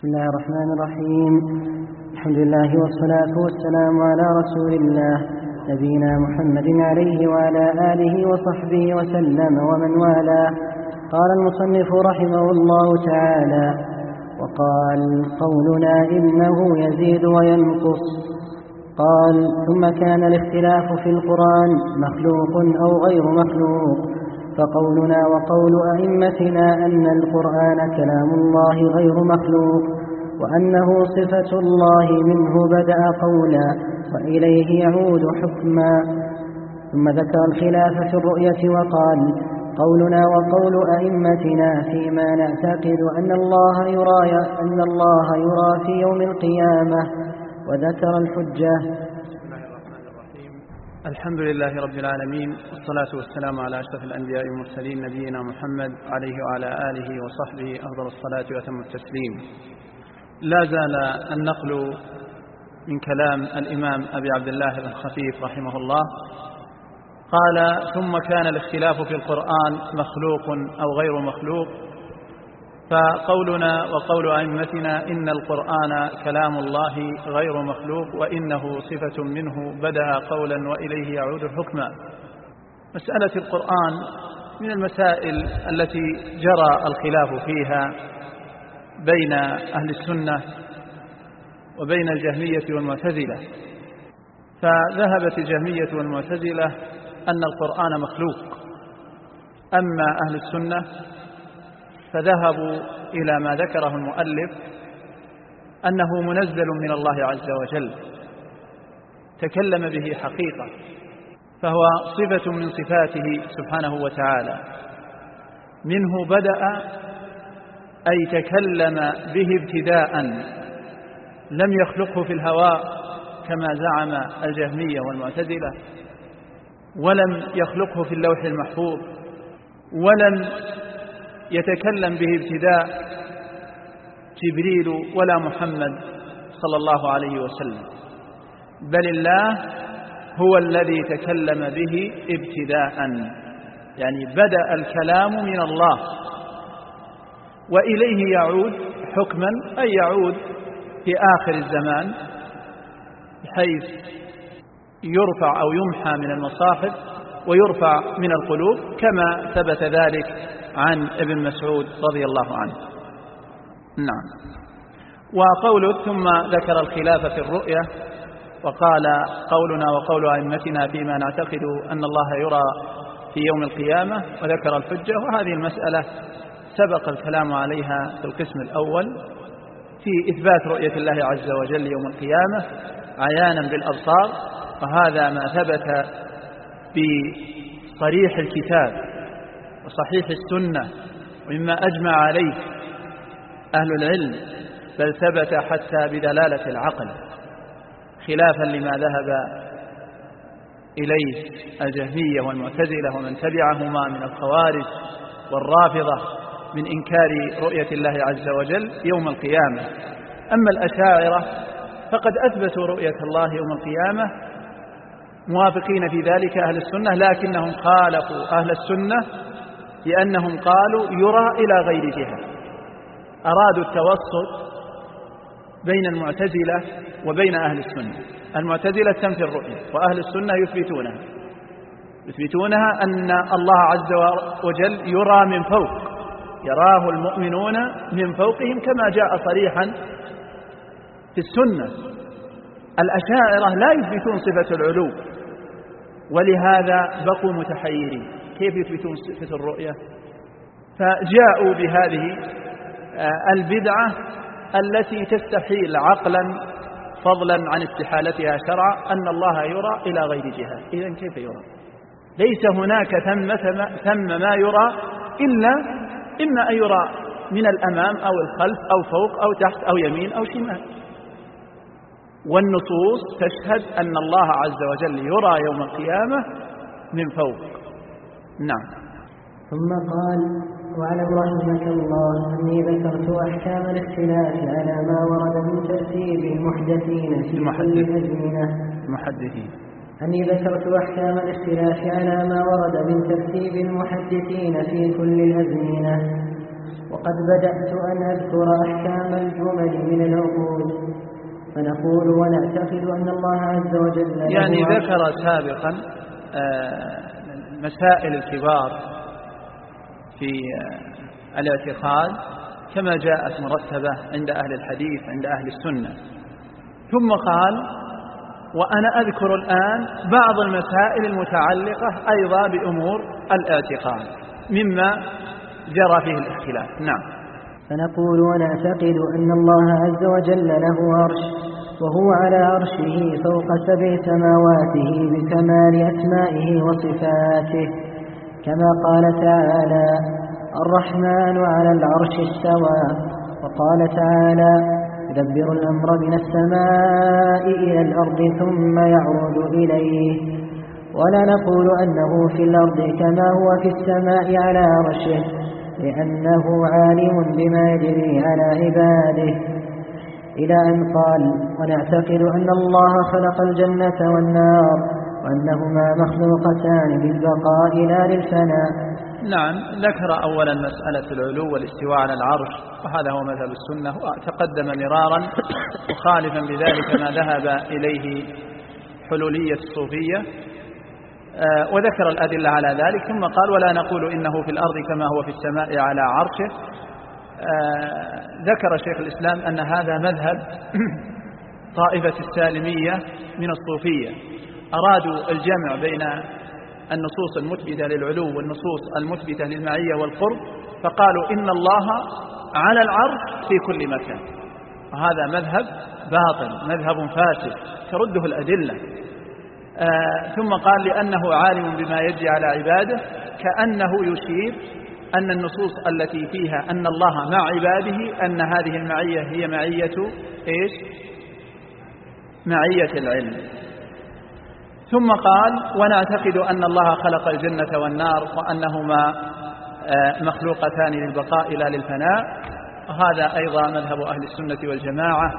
بسم الله الرحمن الرحيم. الحمد لله والصلاة والسلام على رسول الله نبينا محمد عليه وعلى آله وصحبه وسلم ومن والاه. قال المصنف رحمه الله تعالى: وقال قولنا إنه يزيد وينقص. قال: ثم كان الاختلاف في القرآن مخلوق أو غير مخلوق، فقولنا وقول أئمتنا أن القرآن كلام الله غير مخلوق، وأنه صفة الله منه بدأ قولا وإليه يعود حكما. ثم ذكر الخلاف في الرؤية وقال: قولنا وقول أئمتنا فيما نعتقد أن الله يرى في يوم القيامة، وذكر الحجة. الحمد لله رب العالمين، والصلاة والسلام على أشرف الأنبياء والمرسلين نبينا محمد عليه وعلى آله وصحبه أفضل الصلاة وأتم التسليم. لا زال النقل من كلام الإمام أبي عبد الله بن خفيف رحمه الله. قال: ثم كان الاختلاف في القرآن مخلوق أو غير مخلوق، فقولنا وقول أئمتنا إن القرآن كلام الله غير مخلوق، وإنه صفة منه بدأ قولا وإليه يعود حكما. مسألة القرآن من المسائل التي جرى الخلاف فيها بين أهل السنة وبين الجهمية والمعتزلة، فذهبت الجهمية والمعتزلة أن القرآن مخلوق، أما أهل السنة فذهبوا إلى ما ذكره المؤلف أنه منزل من الله عز وجل، تكلم به حقيقة، فهو صفة من صفاته سبحانه وتعالى، منه بدأ أي تكلم به ابتداء، لم يخلقه في الهواء كما زعم الجهمية والمعتزلة، ولم يخلقه في اللوح المحفوظ، ولم يتكلم به ابتداء جبريل ولا محمد صلى الله عليه وسلم، بل الله هو الذي تكلم به ابتداء، يعني بدأ الكلام من الله وإليه يعود حكما، أي يعود في آخر الزمان بحيث يرفع أو يمحى من المصاحف ويرفع من القلوب، كما ثبت ذلك عن ابن مسعود رضي الله عنه. نعم. وقوله ثم ذكر الخلاف في الرؤية وقال: قولنا وقول أئمتنا فيما نعتقد أن الله يرى في يوم القيامة، وذكر الحجة. وهذه المسألة سبق الكلام عليها في القسم الأول في إثبات رؤية الله عز وجل يوم القيامة عيانا بالأبصار، وهذا ما ثبت بصريح الكتاب وصحيح السنة، ومما أجمع عليه أهل العلم، بل ثبت حتى بدلالة العقل، خلافا لما ذهب إليه الجهمية والمعتزلة ومن تبعهما من الخوارج والرافضة من إنكار رؤية الله عز وجل يوم القيامة. أما الأشاعرة فقد أثبتوا رؤية الله يوم القيامة، موافقين في ذلك أهل السنة، لكنهم خالفوا أهل السنة لأنهم قالوا يرى إلى غير جهة، أرادوا التوسط بين المعتزلة وبين أهل السنة. المعتزلة تنفي الرؤية، وأهل السنة يثبتونها أن الله عز وجل يرى من فوق، يراه المؤمنون من فوقهم كما جاء صريحا في السنة. الأشاعرة لا يثبتون صفة العلو، ولهذا بقوا متحيرين، كيف يثبتون صفة الرؤية؟ فجاءوا بهذه البدعة التي تستحيل عقلا فضلا عن استحالتها شرعا، أن الله يرى إلى غير جهة. إذن كيف يرى؟ ليس هناك ثم ما يرى إلا إما أن يرى من الأمام أو الخلف أو فوق أو تحت أو يمين أو شمال، والنصوص تشهد أن الله عز وجل يرى يوم القيامة من فوق. نعم. ثم قال: واعلم رحمك الله أني ذكرت أحكام الاختلاف على ما ورد من ترتيب المحدثين في كل الأزمنة. أني ذكرت أحكام الاختلاف على ما ورد من ترتيب المحدثين في كل الأزمنة، وقد بدأت أن أذكر أحكام الجمل فنقول ونعتقد أن الله عز وجل يعني ذكر سابقا مسائل الكبار في الاعتقاد كما جاءت مرتبة عند أهل الحديث عند أهل السنة، ثم قال وأنا أذكر الآن بعض المسائل المتعلقة أيضا بأمور الاعتقاد مما جرى فيه الاختلاف. نعم. فنقول ونعتقد أن الله عز وجل له عرش، وهو على عرشه فوق 7 سماواته بكمال أسمائه وصفاته، كما قال تعالى الرحمن على العرش استوى، وقال تعالى يدبر الأمر من السماء إلى الأرض ثم يعرج إليه. ولا نقول أنه في الأرض كما هو في السماء على عرشه، لأنه عالم بما يجري على عباده، إلى أن قال ونعتقد أن الله خلق الجنة والنار وأنهما مخلوقتان للبقاء لا للفناء. نعم. ذكر أولا مسألة العلو والاستواء على العرش، وهذا هو مذهب السنة، وتقدم مرارا مخالفا بذلك ما ذهب إليه حلولية الصوفية، وذكر الأدلة على ذلك، ثم قال ولا نقول إنه في الأرض كما هو في السماء على عرشه. ذكر شيخ الإسلام أن هذا مذهب طائفة السالمية من الصوفية، أرادوا الجمع بين النصوص المثبتة للعلو والنصوص المثبتة للمعية والقرب، فقالوا إن الله على العرش في كل مكان، وهذا مذهب باطل، مذهب فاسد ترده الأدلة. ثم قال لأنه عالم بما يجري على عباده، كأنه يشير أن النصوص التي فيها أن الله مع عباده أن هذه المعية هي معية إيش؟ معية العلم. ثم قال ونعتقد أن الله خلق الجنة والنار وأنهما مخلوقتان للبقاء لا للفناء، وهذا أيضا مذهب أهل السنة والجماعة،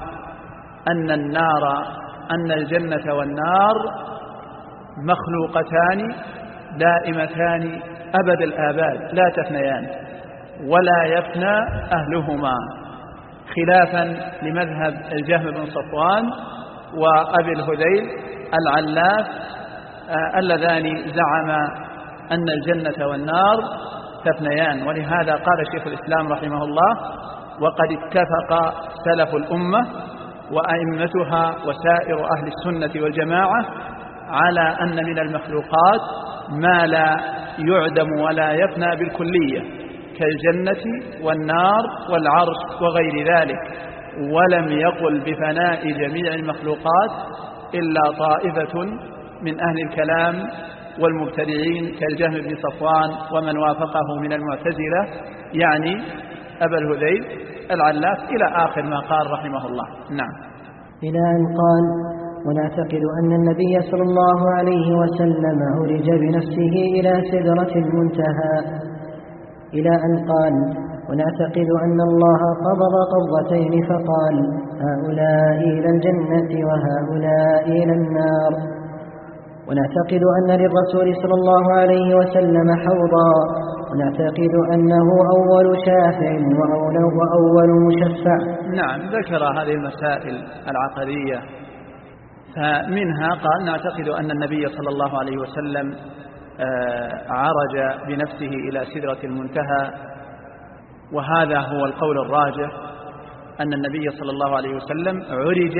أن الجنة والنار مخلوقتان دائمتان أبد الآباد لا تفنيان ولا يفنى أهلهما، خلافا لمذهب الجهم بن صفوان وأبي الهذيل العلاف اللذان زعما أن الجنة والنار تفنيان. ولهذا قال شيخ الإسلام رحمه الله وقد اتفق سلف الأمة وأئمتها وسائر أهل السنة والجماعة على أن من المخلوقات ما لا يعدم ولا يفنى بالكلية كالجنة والنار والعرش وغير ذلك، ولم يقل بفناء جميع المخلوقات إلا طائفة من أهل الكلام والمبتدعين كالجهم بن صفوان ومن وافقه من المعتزلة، يعني أبا الهذيل العلاف إلى آخر ما قال رحمه الله. نعم. إلى أن قال ونعتقد أن النبي صلى الله عليه وسلم عرج بنفسه إلى سدرة المنتهى، إلى أن قال ونعتقد أن الله قبض قبضتين فقال هؤلاء إلى الجنة وهؤلاء إلى النار. ونعتقد أن للرسول صلى الله عليه وسلم حوضا، ونعتقد أنه أول شافع وأول مشفع. نعم. ذكر هذه المسائل العقدية، فمنها قال نعتقد أن النبي صلى الله عليه وسلم عرج بنفسه إلى سدرة المنتهى، وهذا هو القول الراجح أن النبي صلى الله عليه وسلم عرج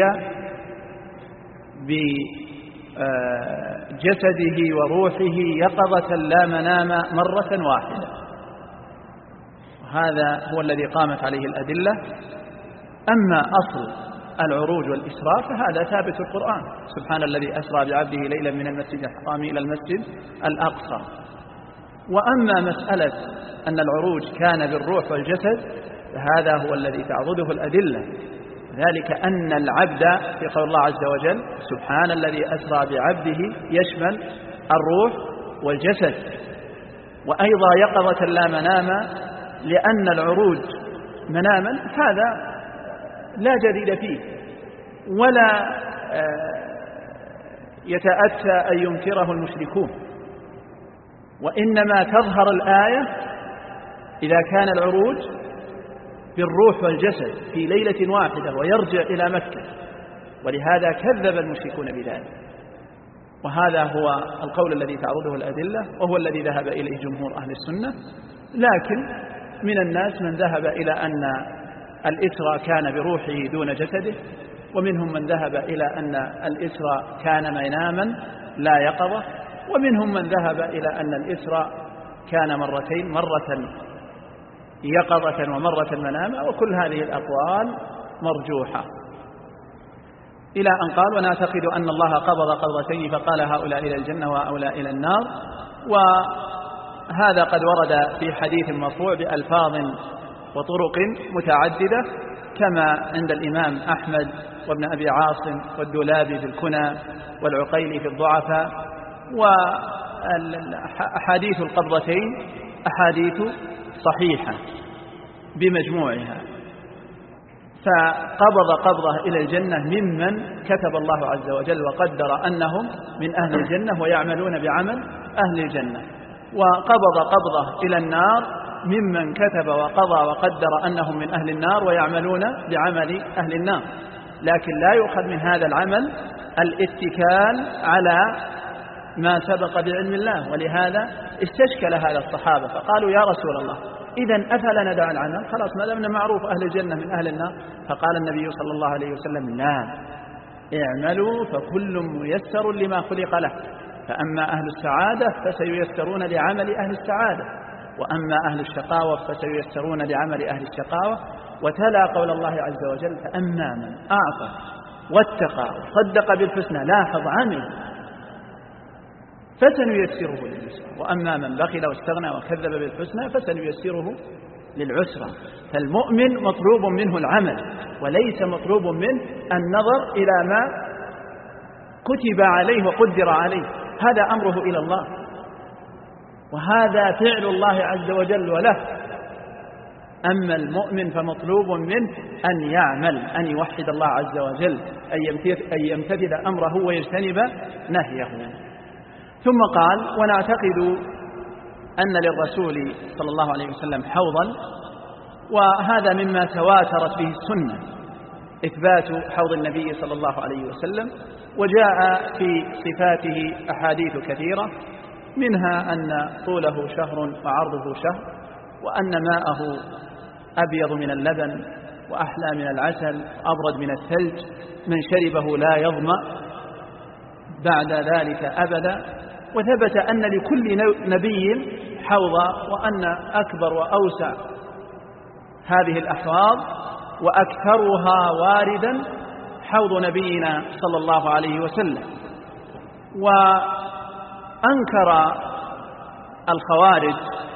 بجسده وروحه يقظة لا منام مرة واحدة، وهذا هو الذي قامت عليه الأدلة. أما أصل العروج والإسراء فهذا ثابت في القرآن، سبحان الذي أسرى بعبده ليلا من المسجد الحرام إلى المسجد الأقصى. وأما مسألة أن العروج كان بالروح والجسد فهذا هو الذي تعضده الأدلة، ذلك أن العبد في قول الله عز وجل سبحان الذي أسرى بعبده يشمل الروح والجسد، وأيضا يقظة لا منام، لأن العروج مناما هذا لا جديد فيه ولا يتأتى أن ينكره المشركون، وإنما تظهر الآية إذا كان العروج بالروح والجسد في ليلة واحدة ويرجع إلى مكة، ولهذا كذب المشركون بذلك. وهذا هو القول الذي تعرضه الأدلة، وهو الذي ذهب إليه جمهور أهل السنة. لكن من الناس من ذهب إلى أن الإسرى كان بروحه دون جسده، ومنهم من ذهب إلى أن الإسرى كان مناما لا يقظة، ومنهم من ذهب إلى أن الإسرى كان مرتين، مرة يقظة ومرة مناما، وكل هذه الأقوال مرجوحة. إلى أن قال: ونعتقد أن الله قبض قبضتين فقال هؤلاء إلى الجنة وهؤلاء إلى النار. وهذا قد ورد في حديث مرفوع بألفاظ وطرق متعددة، كما عند الإمام أحمد وابن أبي عاصم والدولابي في الكنى والعقيلي في الضعفاء. وأحاديث القبضتين أحاديث صحيحة بمجموعها. فقبض قبضة إلى الجنة ممن كتب الله عز وجل وقدر أنهم من أهل الجنة ويعملون بعمل أهل الجنة، وقبض قبضة إلى النار ممن كتب وقضى وقدر أنهم من أهل النار ويعملون بعمل أهل النار. لكن لا يؤخذ من هذا العمل الاتكال على ما سبق بعلم الله. ولهذا استشكل هذا الصحابة فقالوا: يا رسول الله، إذن أفلا ندع العمل؟ خلاص ما دامنا معروف أهل الجنة من أهل النار. فقال النبي صلى الله عليه وسلم: لا، اعملوا فكل ميسر لما خلق له، فأما أهل السعادة فسييسرون لعمل أهل السعادة، وأما أهل الشقاوة فسييسرون لعمل أهل الشقاوة. وتلا قول الله عز وجل: فأما من أعطى واتقى وصدق بالحسنى، لاحظ عمل، فسنيسره لليسرى، وأما من بخل واستغنى وكذب بالحسنى فسنيسره للعسرى. فالمؤمن مطلوب منه العمل، وليس مطلوب منه النظر إلى ما كتب عليه وقدر عليه، هذا أمره إلى الله، وهذا فعل الله عز وجل وله. أما المؤمن فمطلوب منه أن يعمل، أن يوحد الله عز وجل، أن يمتثل أمره ويجتنب نهيه. ثم قال: ونعتقد أن للرسول صلى الله عليه وسلم حوضا، وهذا مما تواترت به السنة إثبات حوض النبي صلى الله عليه وسلم، وجاء في صفاته أحاديث كثيرة، منها أن طوله شهر وعرضه شهر، وأن ماءه أبيض من اللبن وأحلى من العسل وأبرد من الثلج، من شربه لا يظمأ بعد ذلك أبدا. وثبت أن لكل نبي حوضا، وأن أكبر وأوسع هذه الأحواض وأكثرها واردا حوض نبينا صلى الله عليه وسلم. وأنكر الخوارج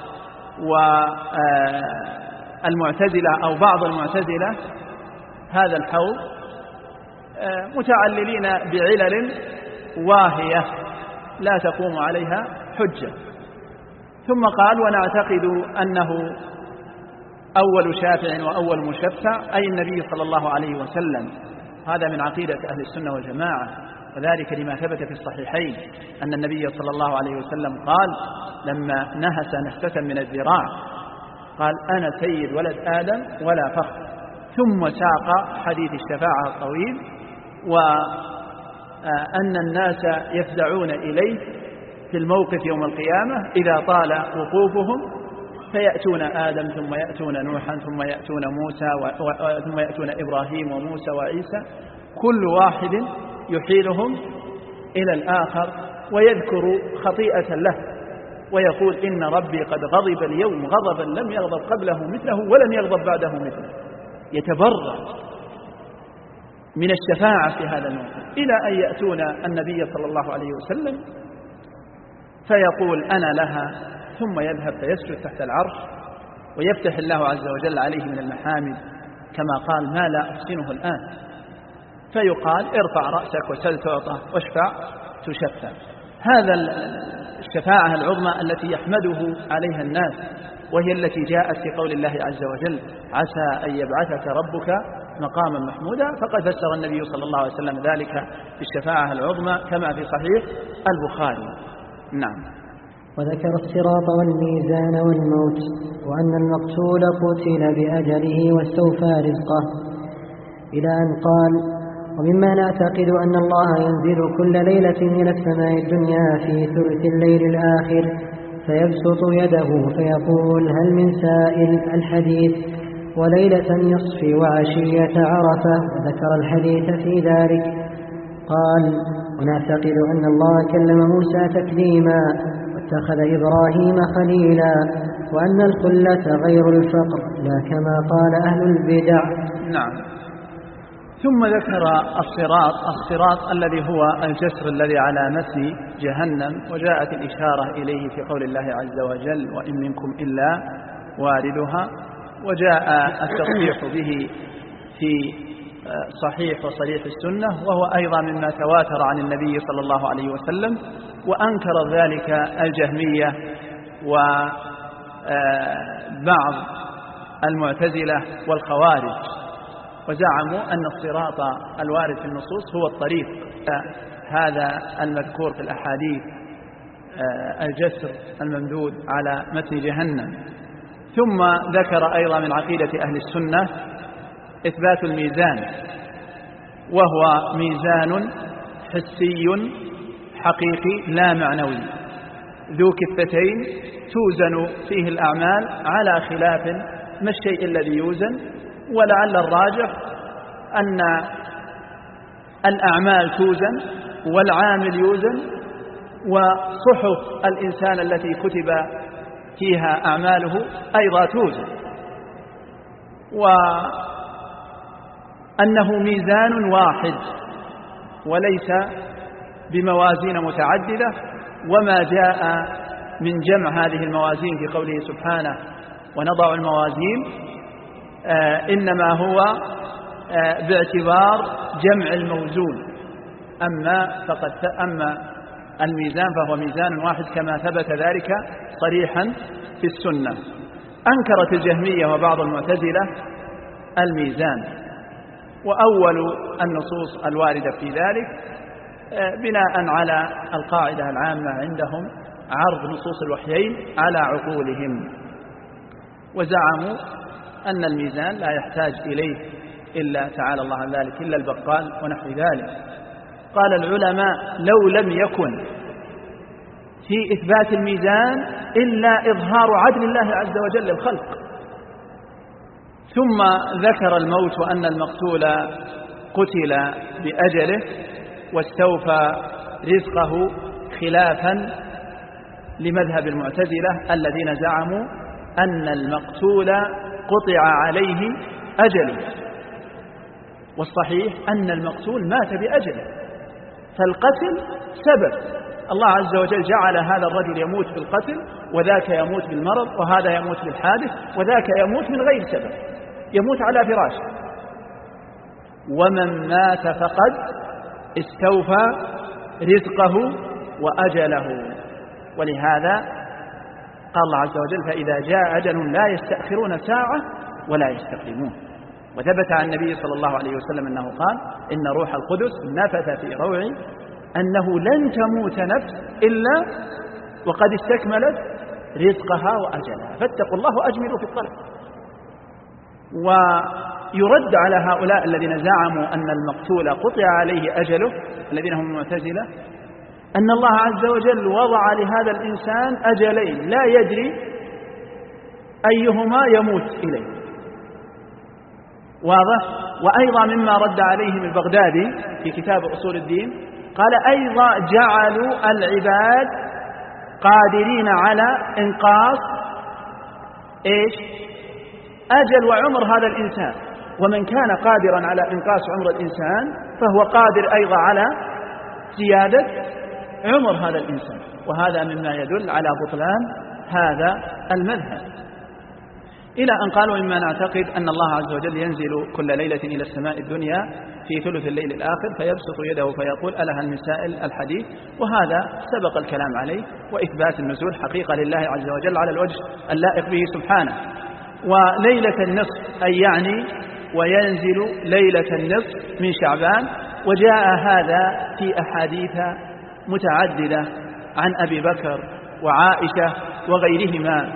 والمعتزلة أو بعض المعتزلة هذا الحوض متعللين بعلل واهية لا تقوم عليها حجة. ثم قال: ونعتقد أنه أول شافع وأول مشفع، أي النبي صلى الله عليه وسلم. هذا من عقيدة أهل السنة والجماعة، وذلك لما ثبت في الصحيحين أن النبي صلى الله عليه وسلم قال لما نهس نهسة من الذراع قال: أنا سيد ولد آدم ولا فخر. ثم ساق حديث الشفاعة الطويل، وأن الناس يفزعون إليه في الموقف يوم القيامة إذا طال وقوفهم، فيأتون آدم ثم يأتون نوحا ثم يأتون موسى ثم يأتون إبراهيم وموسى وعيسى، كل واحد يحيلهم إلى الآخر ويذكر خطيئة له ويقول: إن ربي قد غضب اليوم غضبا لم يغضب قبله مثله ولن يغضب بعده مثله. يتبرأ من الشفاعة في هذا الموقف، إلى أن يأتون النبي صلى الله عليه وسلم فيقول: أنا لها، ثم يذهب فيسجد تحت العرش ويفتح الله عز وجل عليه من المحامد كما قال: ما لا أحسنه الآن. فيقال: ارفع رأسك وسل تعطى واشفع تشفع. هذا الشفاعة العظمى التي يحمده عليها الناس، وهي التي جاءت في قول الله عز وجل: عسى أن يبعثك ربك مقاما محمودا. فقد فسر النبي صلى الله عليه وسلم ذلك بالشفاعة العظمى كما في صحيح البخاري. نعم. وذكر الصراط والميزان والموت، وأن المقتول قتل بأجله واستوفى رزقه، إلى أن قال: ومما نعتقد أن الله ينزل كل ليلة إلى السماء الدنيا في ثلث الليل الآخر فيبسط يده فيقول هل من سائل الحديث، وليلة النصف وعشية عرفة، وذكر الحديث في ذلك. قال: ونعتقد أن الله كلم موسى تكليما واتخذ إبراهيم خليلا، وأن الخلة غير الفقر لا كما قال أهل البدع. نعم. ثم ذكر الصراط الذي هو الجسر الذي على متن جهنم، وجاءت الإشارة إليه في قول الله عز وجل: وإن منكم إلا واردها، وجاء التصريح به في صحيح وصريح السنة، وهو أيضا مما تواتر عن النبي صلى الله عليه وسلم، وأنكر ذلك الجهمية وبعض المعتزلة والخوارج، وزعموا أن الصراط الوارد في النصوص هو الطريق هذا المذكور في الأحاديث، الجسر الممدود على متن جهنم. ثم ذكر أيضا من عقيدة أهل السنة إثبات الميزان، وهو ميزان حسي حقيقي لا معنوي، ذو كفتين توزن فيه الأعمال على خلاف ما الشيء الذي يوزن، ولعل الراجح أن الأعمال توزن والعامل يوزن، وصحف الإنسان التي كتب فيها أعماله أيضا توزن، وأنه ميزان واحد وليس بموازين متعددة. وما جاء من جمع هذه الموازين في قوله سبحانه: ونضع الموازين، إنما هو باعتبار جمع الموزون، أما الميزان فهو ميزان واحد كما ثبت ذلك صريحا في السنة. أنكرت الجهمية وبعض المعتزلة الميزان، وأول النصوص الواردة في ذلك بناء على القاعدة العامة عندهم عرض نصوص الوحيين على عقولهم، وزعموا أن الميزان لا يحتاج إليه إلا تعالى الله عن ذلك إلا البقال ونحو ذلك. قال العلماء: لو لم يكن في إثبات الميزان إلا إظهار عدل الله عز وجل للخلق. ثم ذكر الموت وأن المقتول قتل بأجله واستوفى رزقه، خلافا لمذهب المعتزلة الذين زعموا أن المقتول قطع عليه أجله، والصحيح أن المقتول مات بأجله، فالقتل سبب. الله عز وجل جعل هذا الرجل يموت بالقتل، وذاك يموت بالمرض، وهذا يموت بالحادث، وذاك يموت من غير سبب، يموت على فراشه. ومن مات فقد استوفى رزقه وأجله. ولهذا قال الله عز وجل: فإذا جاء أجل لا يستأخرون ساعة ولا يستقدمون. وثبت عن النبي صلى الله عليه وسلم أنه قال: إن روح القدس نفث في روعي أنه لن تموت نفس إلا وقد استكملت رزقها وأجلها، فاتقوا الله وأجملوا في الطلب. ويرد على هؤلاء الذين زعموا أن المقتول قطع عليه أجله، الذين هم المعتزلة، أن الله عز وجل وضع لهذا الإنسان أجلين لا يدري أيهما يموت إليه. واضح؟ وأيضا مما رد عليهم البغدادي في كتاب أصول الدين، قال: أيضا جعلوا العباد قادرين على إنقاص أجل وعمر هذا الإنسان، ومن كان قادرا على إنقاص عمر الإنسان فهو قادر أيضا على زيادة عمر هذا الإنسان، وهذا مما يدل على بطلان هذا المذهب. إلى أن قالوا: مما نعتقد أن الله عز وجل ينزل كل ليلة إلى السماء الدنيا في ثلث الليل الآخر فيبسط يده فيقول: ألها من سائل الحديث. وهذا سبق الكلام عليه، وإثبات النزول حقيقة لله عز وجل على الوجه اللائق به سبحانه. وليلة النصف أي يعني وينزل ليلة النصف من شعبان، وجاء هذا في أحاديث متعددة عن أبي بكر وعائشة وغيرهما،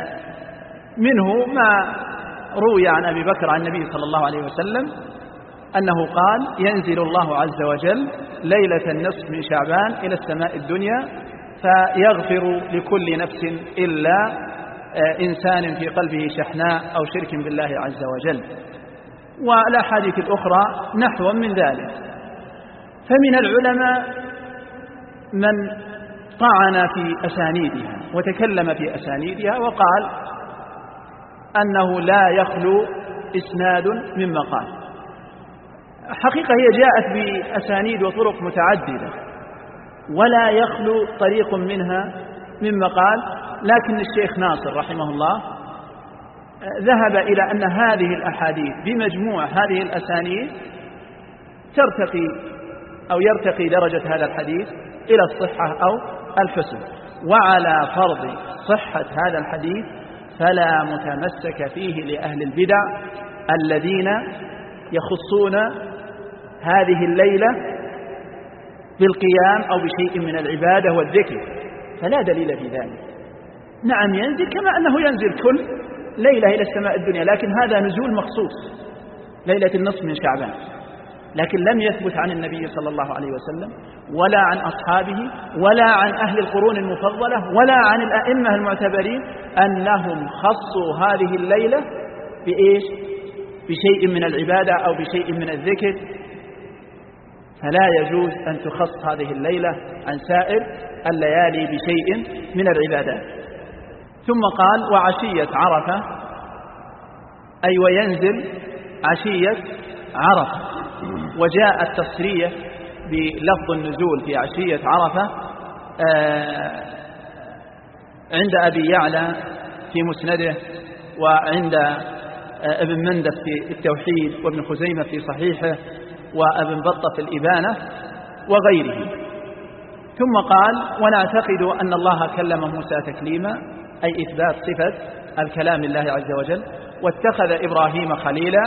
منه ما روي عن أبي بكر عن النبي صلى الله عليه وسلم أنه قال ينزل الله عز وجل ليلة النصف من شعبان إلى السماء الدنيا فيغفر لكل نفس إلا إنسان في قلبه شحناء أو شرك بالله عز وجل. والأحاديث الأخرى نحو من ذلك. فمن العلماء من طعن في أسانيدها وتكلم في أسانيدها وقال أنه لا يخلو إسناد من مقال. حقيقة هي جاءت بأسانيد وطرق متعددة ولا يخلو طريق منها من مقال، لكن الشيخ ناصر رحمه الله ذهب إلى أن هذه الأحاديث بمجموع هذه الأسانيد يرتقي درجة هذا الحديث إلى الصحة أو الحسن. وعلى فرض صحة هذا الحديث فلا متمسك فيه لأهل البدع الذين يخصون هذه الليلة بالقيام أو بشيء من العبادة والذكر، فلا دليل في ذلك. نعم ينزل كما أنه ينزل كل ليلة إلى السماء الدنيا، لكن هذا نزول مخصوص ليلة النصف من شعبان، لكن لم يثبت عن النبي صلى الله عليه وسلم ولا عن أصحابه ولا عن أهل القرون المفضلة ولا عن الأئمة المعتبرين أنهم خصوا هذه الليلة بإيش؟ بشيء من العبادة أو بشيء من الذكر. فلا يجوز أن تخص هذه الليلة عن سائر الليالي بشيء من العبادات. ثم قال وعشية عرفة، أي وينزل عشية عرفة. وجاء التصريح بلفظ النزول في عشية عرفة عند أبي يعلى في مسنده، وعند ابن مندف في التوحيد، وابن خزيمة في صحيحه، وابن بطة في الإبانة وغيره. ثم قال ونعتقد أن الله كلم موسى تكليما، أي إثبات صفة الكلام لله عز وجل. واتخذ إبراهيم خليلا،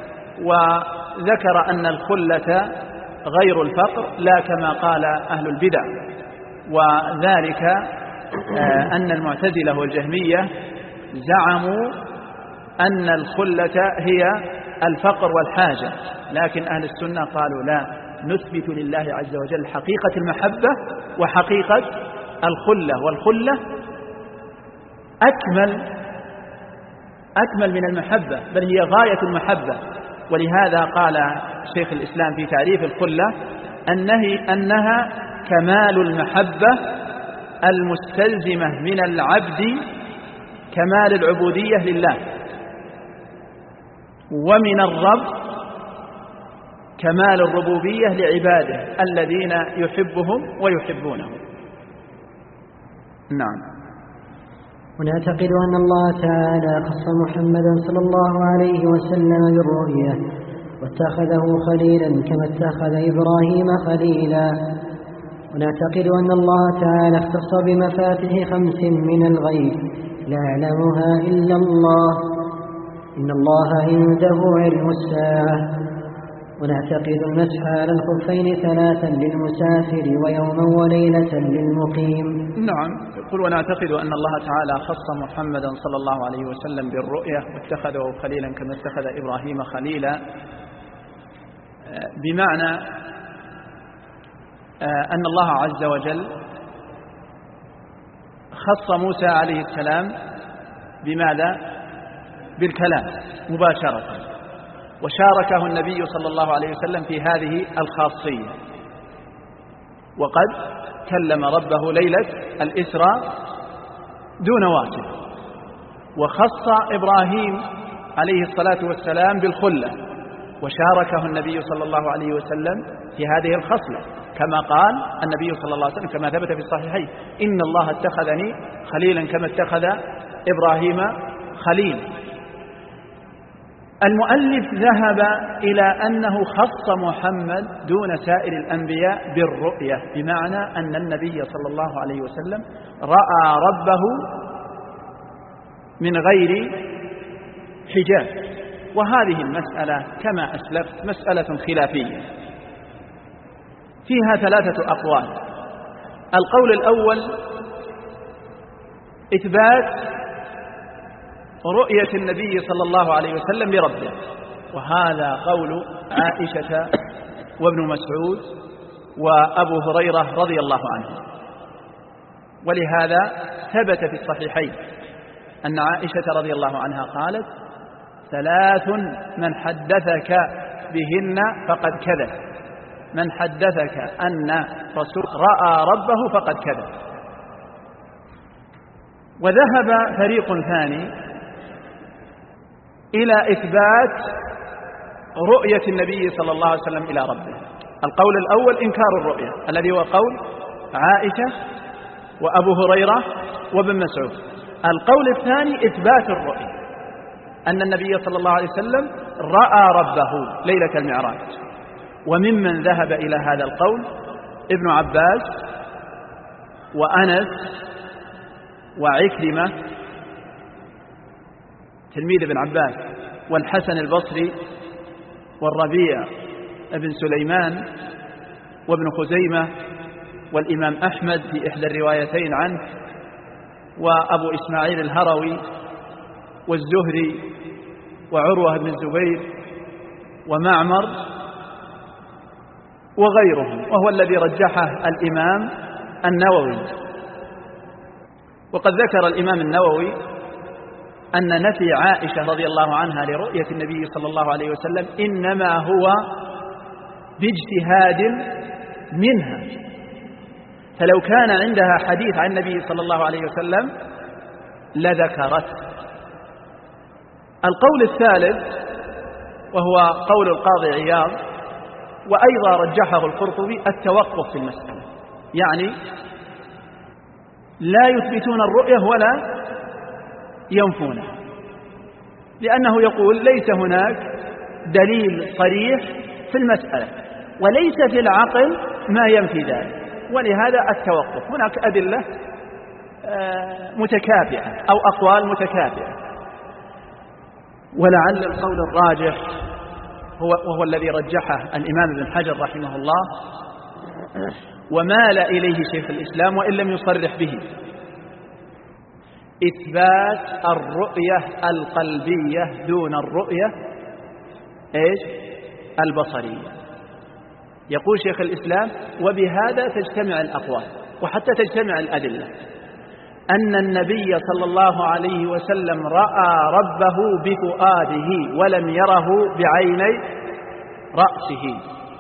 وذكر أن الخلة غير الفقر لا كما قال أهل البدع، وذلك أن المعتزلة والجهمية زعموا أن الخلة هي الفقر والحاجة، لكن أهل السنة قالوا لا، نثبت لله عز وجل حقيقة المحبة وحقيقة الخلة، والخلة أكمل من المحبة، بل هي غاية المحبة. ولهذا قال شيخ الإسلام في تعريف الخلة أنها كمال المحبة المستلزمة من العبد كمال العبودية لله، ومن الرب كمال الربوبية لعباده الذين يحبهم ويحبونه. نعم. ونعتقد أن الله تعالى خص محمدا صلى الله عليه وسلم بالرؤية واتخذه خليلا كما اتخذ إبراهيم خليلا. ونعتقد أن الله تعالى اختص بمفاتيح 5 من الغيب لا يعلمها إلا الله، إن الله عنده علم الساعة. ونعتقد المسح على الخفين 3 للمسافر ويوما وليلة للمقيم. نعم. يقول ونعتقد أن الله تعالى خص محمدا صلى الله عليه وسلم بالرؤية واتخذه خليلا كما اتخذ إبراهيم خليلا، بمعنى أن الله عز وجل خص موسى عليه السلام بماذا؟ بالكلام مباشرة، وشاركه النبي صلى الله عليه وسلم في هذه الخاصية، وقد كلم ربه ليلة الإسراء دون واسطة. وخص إبراهيم عليه الصلاة والسلام بالخلة، وشاركه النبي صلى الله عليه وسلم في هذه الخصلة، كما قال النبي صلى الله عليه وسلم كما ثبت في الصحيحين إن الله اتخذني خليلا كما اتخذ إبراهيم خليل. المؤلف ذهب إلى أنه خص محمد دون سائر الأنبياء بالرؤية، بمعنى أن النبي صلى الله عليه وسلم رأى ربه من غير حجاب. وهذه المسألة كما أسلفت مسألة خلافية فيها 3 أقوال. القول الأول إثبات رؤية النبي صلى الله عليه وسلم لربه، وهذا قول عائشة وابن مسعود وأبو هريرة رضي الله عنه. ولهذا ثبت في الصحيحين أن عائشة رضي الله عنها قالت: 3 من حدثك بهن فقد كذب، من حدثك أن رسول رأى ربه فقد كذب. وذهب فريق ثاني إلى إثبات رؤية النبي صلى الله عليه وسلم إلى ربه. القول الأول إنكار الرؤية الذي هو قول عائشة وأبو هريرة وابن مسعود. القول الثاني إثبات الرؤية، أن النبي صلى الله عليه وسلم رأى ربه ليلة المعراج. وممن ذهب إلى هذا القول ابن عباس وأنس وعكرمة تلميذ ابن عباس والحسن البصري والربيع ابن سليمان وابن خزيمة والإمام أحمد في إحدى الروايتين عنه، وأبو إسماعيل الهروي والزهري وعروة بن الزبير ومعمر وغيرهم، وهو الذي رجحه الإمام النووي. وقد ذكر الإمام النووي أن نفي عائشة رضي الله عنها لرؤية النبي صلى الله عليه وسلم إنما هو باجتهاد منها، فلو كان عندها حديث عن النبي صلى الله عليه وسلم لذكرت. القول الثالث وهو قول القاضي عياض وأيضا رجحه القرطبي التوقف في المسألة، يعني لا يثبتون الرؤية ولا ينفونها، لأنه يقول ليس هناك دليل صريح في المسألة وليس في العقل ما ينفي ذلك، ولهذا التوقف. هناك أدلة متكافئة أو أقوال متكافئة، ولعل القول الراجح وهو الذي رجحه الإمام ابن حجر رحمه الله ومال إليه شيخ الإسلام وإن لم يصرح به، إثبات الرؤية القلبية دون الرؤية البصرية. يقول شيخ الإسلام: وبهذا تجتمع الأقوال وحتى تجتمع الأدلة أن النبي صلى الله عليه وسلم رأى ربه بفؤاده ولم يره بعيني رأسه.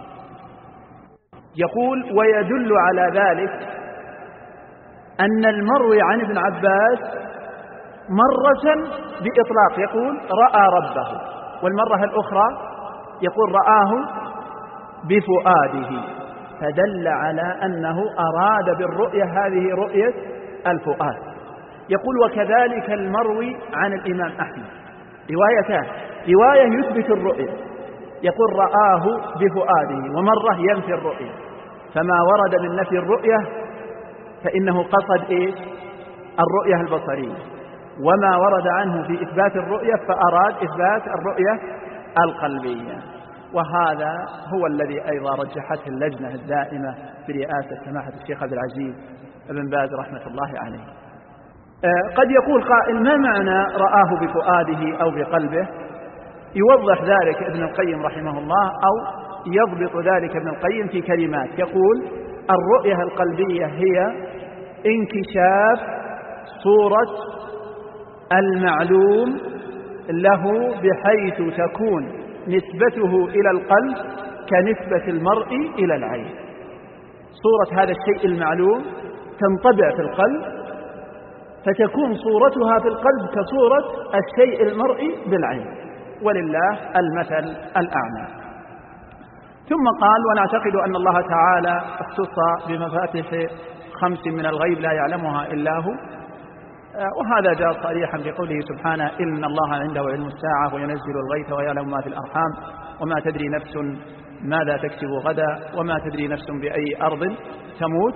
يقول: ويدل على ذلك أن المروي عن ابن عباس مرة بإطلاق يقول رأى ربه، والمرة الأخرى يقول رآه بفؤاده، فدل على أنه أراد بالرؤية هذه رؤية الفؤاد. يقول: وكذلك المروي عن الإمام أحمد روايتان، رواية يثبت الرؤية يقول رآه بفؤاده، ومرة ينفي الرؤية، فما ورد من نفي الرؤية فإنه قصد الرؤية البصرية، وما ورد عنه في إثبات الرؤية فأراد إثبات الرؤية القلبية. وهذا هو الذي أيضا رجحته اللجنة الدائمة برئاسة سماحة الشيخ عبد العزيز بن باز رحمة الله عليه. قد يقول قائل: ما معنى رآه بفؤاده أو بقلبه؟ يوضح ذلك ابن القيم رحمه الله، أو يضبط ذلك ابن القيم في كلمات. يقول: الرؤية القلبية هي انكشاف صورة المعلوم له بحيث تكون نسبته إلى القلب كنسبة المرء إلى العين. صورة هذا الشيء المعلوم تنطبع في القلب، فتكون صورتها في القلب كصورة الشيء المرئي بالعين، ولله المثل الأعلى. ثم قال: ونعتقد أن الله تعالى اختص بمفاتيح 5 من الغيب لا يعلمها إلا هو، وهذا جاء صريحا بقوله سبحانه: إن الله عنده علم الساعة وينزل الغيث ويعلم ما في الأرحام وما تدري نفس ماذا تكسب غدا وما تدري نفس بأي أرض تموت.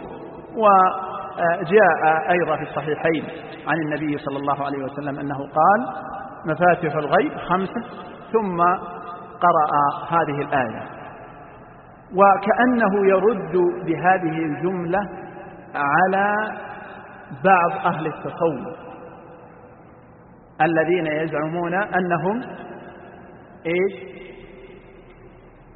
وجاء أيضا في الصحيحين عن النبي صلى الله عليه وسلم أنه قال: مفاتيح الغيب 5، ثم قرأ هذه الآية، وكأنه يرد بهذه الجملة على بعض أهل التصوف الذين يزعمون أنهم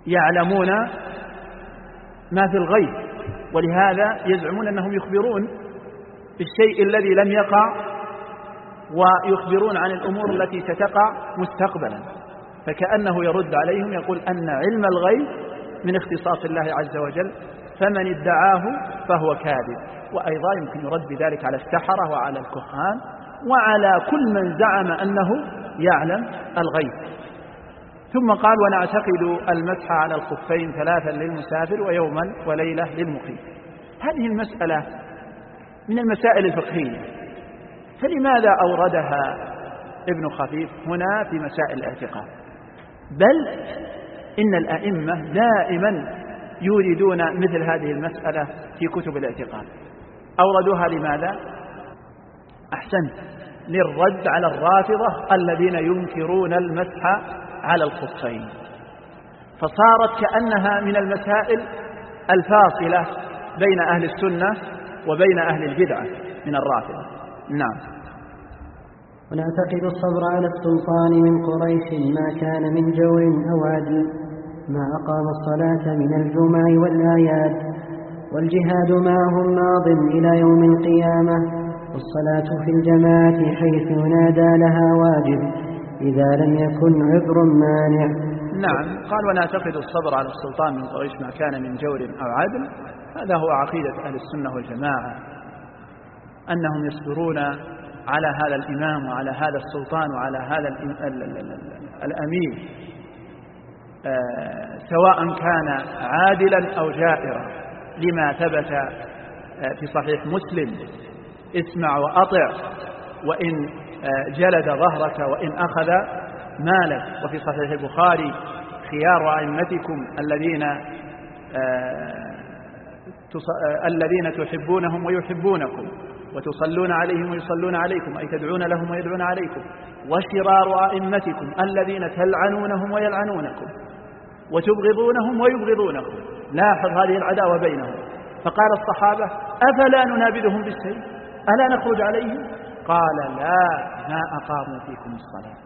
يعلمون ما في الغيب، ولهذا يزعمون أنهم يخبرون بالشيء الذي لم يقع ويخبرون عن الأمور التي ستقع مستقبلا، فكأنه يرد عليهم يقول أن علم الغيب من اختصاص الله عز وجل، فمن ادعاه فهو كاذب. وأيضا يمكن يرد بذلك على السحرة وعلى الكهان وعلى كل من زعم أنه يعلم الغيب. ثم قال ونعتقد المسح على الخفين 3 للمسافر ويوما وليلة للمقيم. هذه المسألة من المسائل الفقهية، فلماذا أوردها ابن خفيف هنا في مسائل الاعتقاد؟ بل إن الأئمة دائما يوردون مثل هذه المسألة في كتب الاعتقاد. أوردوها لماذا؟ أحسنت، للرد على الرافضة الذين ينكرون المسح على الخفين، فصارت كأنها من المسائل الفاصلة بين أهل السنة وبين أهل البدعة من الرافضة. نعم. ونعتقد الصبر على السلطان من قريش ما كان من جور أو عدل، ما أقام الصلاة من الجمع والأعياد، والجهاد معهم ماض إلى يوم القيامة، والصلاة في الجماعة حيث ينادى لها واجب إذا لم يكن عذر مانع. نعم. قال ونعتقد الصبر على السلطان من قريش ما كان من جور أو عدل. هذا هو عقيدة أهل السنة والجماعة، أنهم يصبرون على هذا الإمام وعلى هذا السلطان وعلى هذا الأمير، سواء كان عادلا أو جائرا، لما ثبت في صحيح مسلم: اسمع وأطع وإن جلد ظهرك وإن أخذ مالك. وفي صحيح البخاري: خيار أئمتكم الذين تحبونهم ويحبونكم، وتصلون عليهم ويصلون عليكم، أي تدعون لهم ويدعون عليكم. وشرار أئمتكم الذين تلعنونهم ويلعنونكم، وتبغضونهم ويبغضونكم. لاحظ هذه العداوة بينهم. فقال الصحابة: أفلا ننابذهم بالسيف؟ ألا نخرج عليهم؟ قال: لا، ما أقاموا فيكم الصلاة.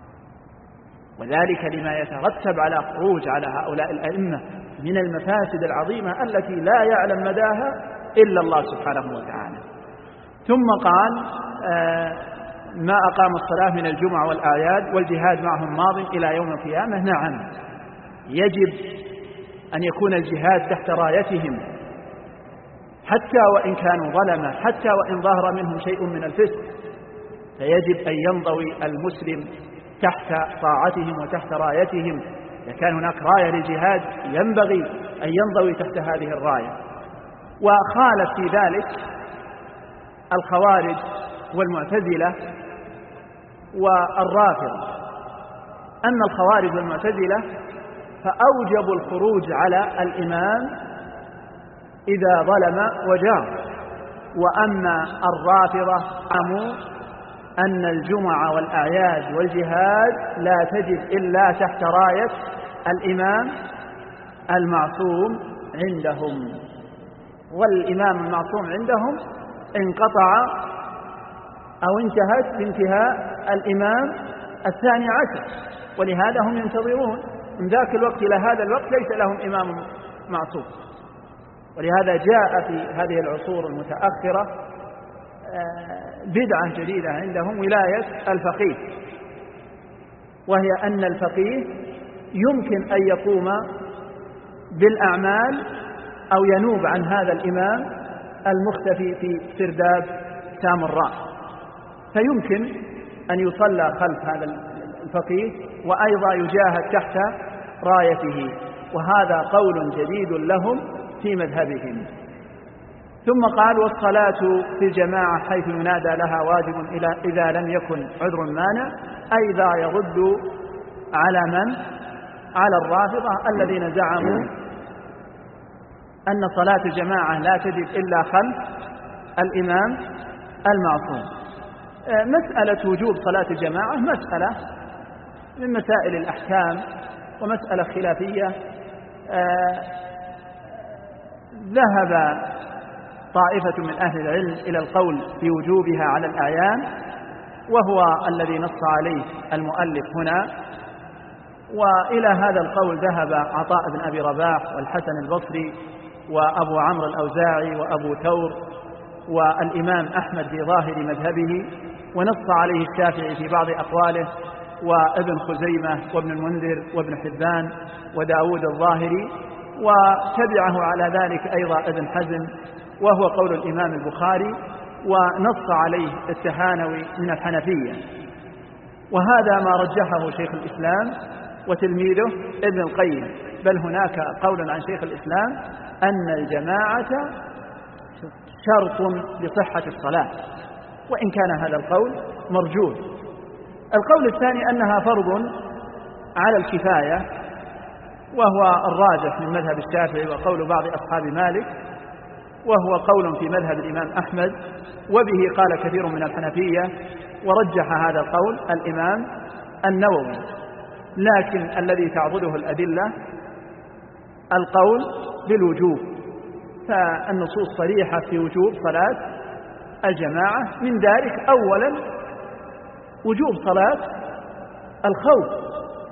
وذلك لما يترتب على خروج على هؤلاء الأئمة من المفاسد العظيمة التي لا يعلم مداها إلا الله سبحانه وتعالى. ثم قال: ما أقام الصلاة من الجمعة والأعياد والجهاد معهم ماض إلى يوم القيامة. نعم، يجب أن يكون الجهاد تحت رايتهم حتى وإن كانوا ظلمة، حتى وإن ظهر منهم شيء من الفسق، فيجب أن ينضوي المسلم تحت طاعتهم وتحت رايتهم. إذا كان هناك راية للجهاد ينبغي أن ينضوي تحت هذه الراية. وخالف في ذلك الخوارج والمعتزلة والرافضة. أما الخوارج والمعتزلة فأوجبوا الخروج على الإمام إذا ظلم وجار، وأما الرافضة زعموا أن الجمعة والأعياد والجهاد لا تجب إلا تحت راية الإمام المعصوم عندهم، والإمام المعصوم عندهم انقطع أو انتهت بانتهاء الإمام 12، ولهذا هم ينتظرون من ذاك الوقت إلى هذا الوقت ليس لهم إمام معصوم. ولهذا جاء في هذه العصور المتأخرة بدعة جديدة عندهم: ولاية الفقيه، وهي أن الفقيه يمكن أن يقوم بالأعمال أو ينوب عن هذا الإمام المختفي في سرداب سامراء، فيمكن أن يصلى خلف هذا الفقيه وأيضا يجاهد تحت رايته، وهذا قول جديد لهم في مذهبهم. ثم قال: والصلاة في الجماعة حيث ينادى لها واجب إذا لم يكن عذر مانع. أي ذا يرد على من؟ على الرافضة الذين زعموا أن صلاة الجماعة لا تجب إلا خلف الإمام المعصوم. مسألة وجوب صلاة الجماعة مسألة من مسائل الأحكام ومسألة خلافية. ذهب طائفة من أهل العلم إلى القول بوجوبها على الأعيان، وهو الذي نص عليه المؤلف هنا، وإلى هذا القول ذهب عطاء بن أبي رباح والحسن البصري وأبو عمرو الأوزاعي وأبو ثور والإمام أحمد في ظاهر مذهبه، ونص عليه الشافعي في بعض أقواله، وابن خزيمة وابن المنذر وابن حبان وداود الظاهري، وتبعه على ذلك أيضا ابن حزم، وهو قول الإمام البخاري، ونص عليه التهانوي من الحنفية. وهذا ما رجحه شيخ الإسلام وتلميذه ابن القيم، بل هناك قول عن شيخ الإسلام أن الجماعة شرط لصحة الصلاة، وإن كان هذا القول مرجوح. القول الثاني أنها فرض على الكفاية، وهو الراجح من مذهب الشافعي وقول بعض أصحاب مالك، وهو قول في مذهب الإمام أحمد، وبه قال كثير من الحنفية، ورجح هذا القول الإمام النووي. لكن الذي تعضده الأدلة القول بالوجوب، فالنصوص صريحة في وجوب صلاة الجماعة، من ذلك أولا وجوب صلاة الخوف.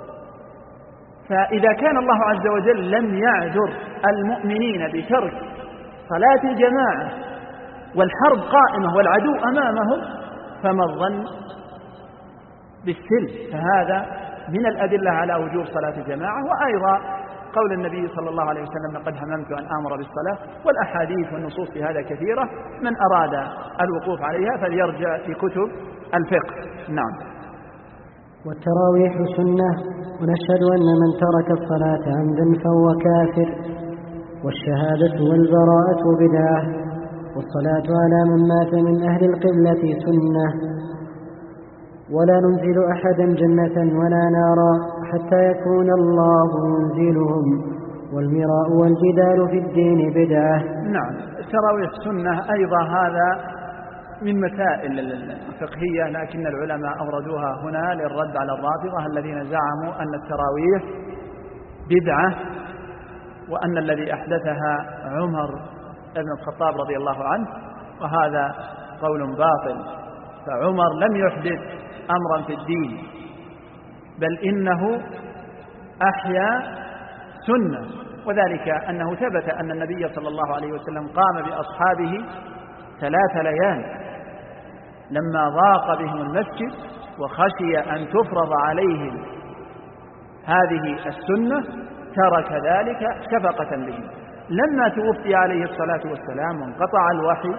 فإذا كان الله عز وجل لم يعذر المؤمنين بترك صلاة الجماعة والحرب قائمة والعدو أمامهم، فما الظن بالسلم؟ فهذا من الأدلة على وجوب صلاة الجماعة. وأيضا قول النبي صلى الله عليه وسلم لقد هممت أن آمر بالصلاة، والأحاديث والنصوص في هذا كثيرة، من أراد الوقوف عليها فليرجع في كتب الفقه. نعم. والتراويح سنة، ونشهد أن من ترك الصلاة عمدا فهو كافر، والشهادة والبراءة بدعة، والصلاة على من مات من أهل القبلة سنة. ولا ننزل أحدا جنة ولا نارا حتى يكون الله ينزلهم، والمراء والجدال في الدين بدعة. نعم، التراويح سنة أيضا، هذا من مسائل الفقهية، لكن العلماء أوردوها هنا للرد على الرافضة الذين زعموا أن التراويح بدعة، وأن الذي أحدثها عمر بن الخطاب رضي الله عنه، وهذا قول باطل. فعمر لم يحدث أمرا في الدين، بل إنه أحيا سنة، وذلك أنه ثبت أن النبي صلى الله عليه وسلم قام بأصحابه 3 ليال لما ضاق بهم المسجد وخشي أن تفرض عليهم هذه السنة، ترك ذلك شفقة بهم. لما توفي عليه الصلاة والسلام وانقطع الوحي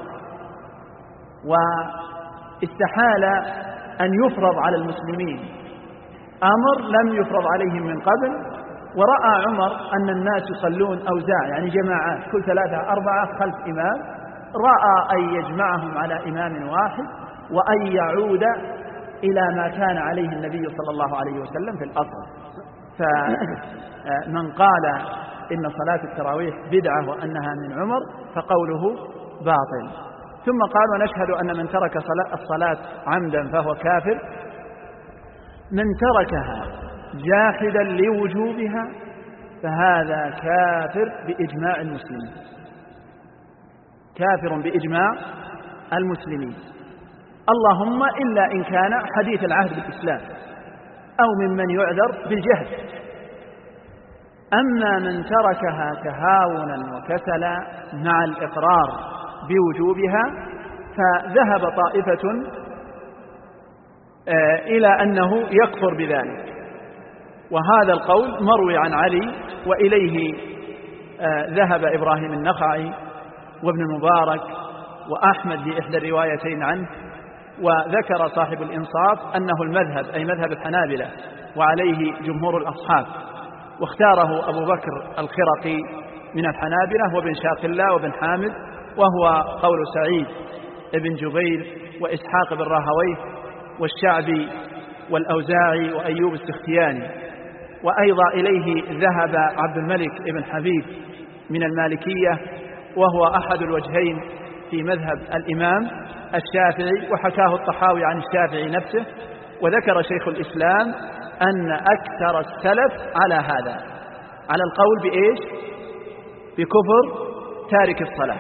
واستحال أن يفرض على المسلمين أمر لم يفرض عليهم من قبل، ورأى عمر أن الناس يصلون أوزاع، يعني جماعات، كل 3 4 خلف إمام، رأى أن يجمعهم على إمام واحد، وأن يعود إلى ما كان عليه النبي صلى الله عليه وسلم في الأصل. فمن قال إن صلاة التراويح بدعة وأنها من عمر فقوله باطل. ثم قال: ونشهد أن من ترك الصلاة عمدا فهو كافر. من تركها جاحدا لوجوبها فهذا كافر بإجماع المسلمين، كافر بإجماع المسلمين، اللهم إلا إن كان حديث العهد بالإسلام أو ممن يعذر بالجهل. أما من تركها تهاونا وكسلا مع الإقرار بوجوبها فذهب طائفة إلى أنه يكفر بذلك، وهذا القول مروي عن علي، وإليه ذهب إبراهيم النخعي وابن المبارك وأحمد بإحدى الروايتين عنه. وذكر صاحب الإنصاف أنه المذهب، أي مذهب الحنابلة، وعليه جمهور الأصحاب، واختاره أبو بكر الخرقي من الحنابلة وابن شاق الله وابن حامد، وهو قول سعيد ابن جبير وإسحاق بن راهويه والشعبي والأوزاعي وأيوب السختياني. وأيضا إليه ذهب عبد الملك ابن حبيب من المالكية، وهو أحد الوجهين في مذهب الإمام الشافعي، وحكاه الطحاوي عن الشافعي نفسه. وذكر شيخ الإسلام أن أكثر السلف على هذا، على القول بإيش؟ بكفر تارك الصلاة.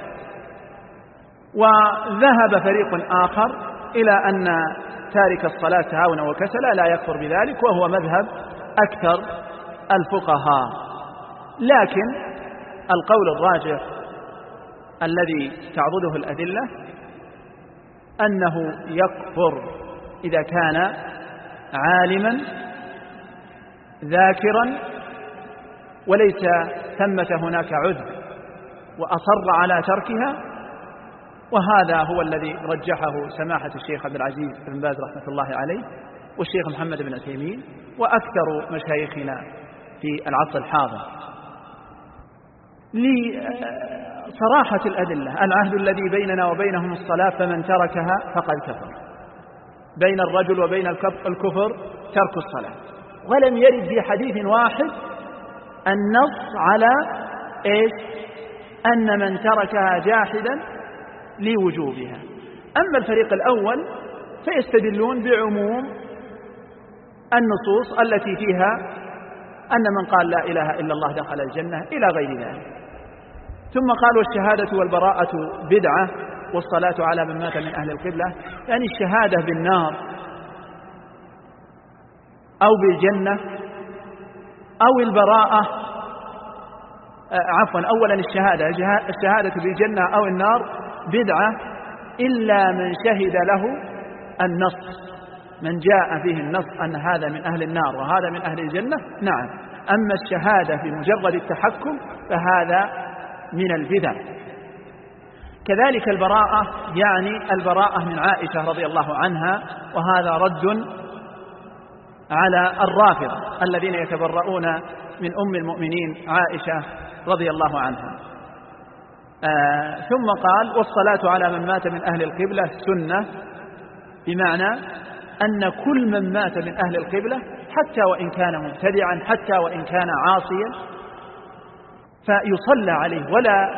وذهب فريق آخر إلى أن تارك الصلاة تهاونا وكسلا لا يكفر بذلك، وهو مذهب أكثر الفقهاء. لكن القول الراجح الذي تعضده الأدلة أنه يكفر إذا كان عالما ذاكرا وليس ثمة هناك عذر وأصر على تركها، وهذا هو الذي رجحه سماحة الشيخ عبد العزيز بن باز رحمة الله عليه والشيخ محمد بن عثيمين وأكثر مشايخنا في العصر الحاضر. لصراحة الأدلة: العهد الذي بيننا وبينهم الصلاة فمن تركها فقد كفر. بين الرجل وبين الكفر ترك الصلاة، ولم يرد في حديث واحد النص على أن من تركها جاحدا لوجوبها. أما الفريق الأول فيستدلون بعموم النصوص التي فيها أن من قال لا إله إلا الله دخل الجنة إلى غير ذلك. ثم قالوا الشهادة والبراءة بدعة والصلاة على من مات من أهل القبلة، يعني الشهادة بالنار أو بالجنة أو البراءة، أولا الشهادة بالجنة أو النار بدعة إلا من شهد له النص، من جاء فيه النص أن هذا من أهل النار وهذا من أهل الجنة نعم. أما الشهادة بمجرد التحكم فهذا من البدع. كذلك البراءة، يعني البراءة من عائشة رضي الله عنها، وهذا رد على الرافضة الذين يتبرؤون من أم المؤمنين عائشة رضي الله عنها. ثم قال والصلاة على من مات من أهل القبلة سنة، بمعنى أن كل من مات من أهل القبلة حتى وإن كان مبتدعا حتى وإن كان عاصيا فيصلى عليه، ولا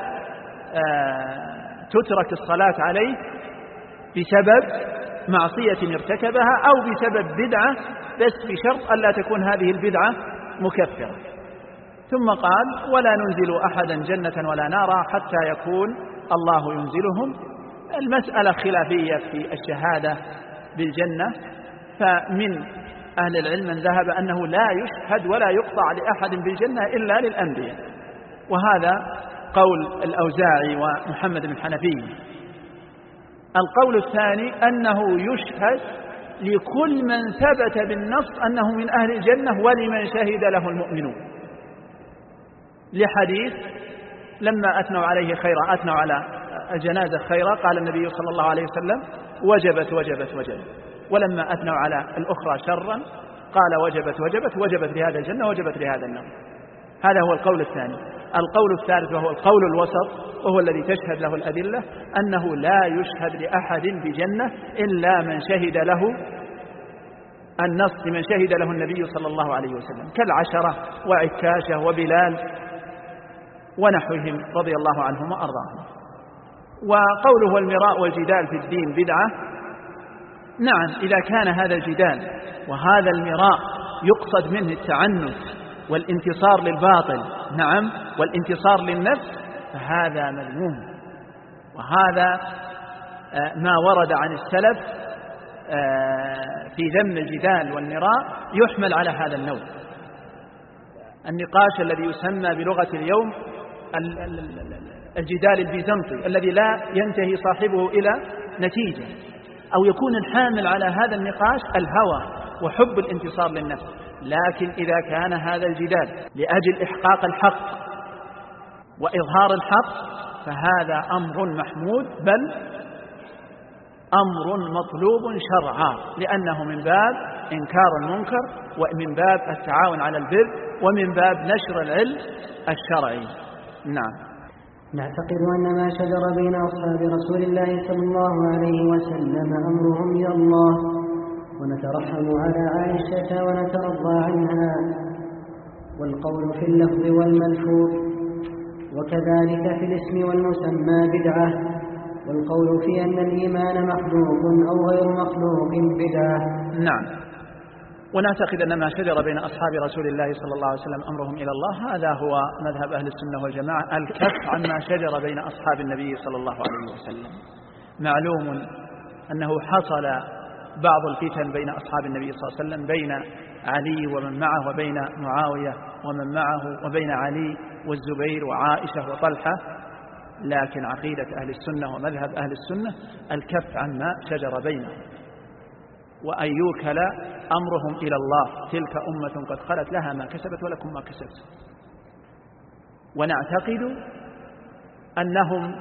تترك الصلاة عليه بسبب معصية ارتكبها أو بسبب بدعة، بس بشرط ألا تكون هذه البدعة مكفرة. ثم قال ولا ننزل أحدا جنة ولا نارا حتى يكون الله ينزلهم. المسألة خلافية في الشهادة بالجنة، فمن أهل العلم من ذهب أنه لا يشهد ولا يقطع لأحد بالجنة إلا للأنبياء، وهذا قول الأوزاعي ومحمد بن حنفي. القول الثاني أنه يشهد لكل من ثبت بالنص أنه من أهل الجنة ولمن شهد له المؤمنون، لحديث لما أثنوا عليه خيرا، أثنوا على الجنازة خيرا، قال النبي صلى الله عليه وسلم وجبت وجبت وجبت، ولما أثنوا على الأخرى شرا قال وجبت وجبت وجبت لهذا الجنة وجبت لهذا النار. هذا هو القول الثاني. القول الثالث وهو القول الوسط، وهو الذي تشهد له الأدلة، أنه لا يشهد لأحد بجنة إلا من شهد له النص، من شهد له النبي صلى الله عليه وسلم، كالعشرة وعكاشة وبلال ونحوهم رضي الله عنهم وأرضاهم. وقوله والمراء والجدال في الدين بدعة، نعم إذا كان هذا الجدال وهذا المراء يقصد منه التعنت والانتصار للباطل، نعم، والانتصار للنفس، فهذا مذموم، وهذا ما ورد عن السلف في ذم الجدال والمراء يحمل على هذا النوع. النقاش الذي يسمى بلغة اليوم الجدال البيزنطي الذي لا ينتهي صاحبه إلى نتيجة، أو يكون الحامل على هذا النقاش الهوى وحب الانتصار للنفس. لكن إذا كان هذا الجدال لأجل إحقاق الحق وإظهار الحق فهذا أمر محمود، بل أمر مطلوب شرعا، لأنه من باب إنكار المنكر ومن باب التعاون على البر ومن باب نشر العلم الشرعي. نعم. نعتقد أن ما شجر بين أصحاب رسول الله صلى الله عليه وسلم أمرهم إلى الله، ونترحم على عائشة ونترضى عنها، والقول في اللفظ والملفوظ، وكذلك في الاسم والمسمى بدعة، والقول في أن الإيمان مخلوق أو غير مخلوق بدعة. نعم. ونعتقد أن ما شجر بين أصحاب رسول الله صلى الله عليه وسلم أمرهم إلى الله، هذا هو مذهب أهل السنة والجماعة، الكف عما شجر بين أصحاب النبي صلى الله عليه وسلم. معلوم أنه حصل بعض الفتن بين أصحاب النبي صلى الله عليه وسلم، بين علي ومن معه وبين معاوية ومن معه وبين علي والزبير وعائشة وطلحة، لكن عقيدة أهل السنة ومذهب أهل السنة الكف عما شجر بينهم، وأن يوكل أمرهم إلى الله. تلك أمة قد خلت لها ما كسبت ولكم ما كسبت. ونعتقد أنهم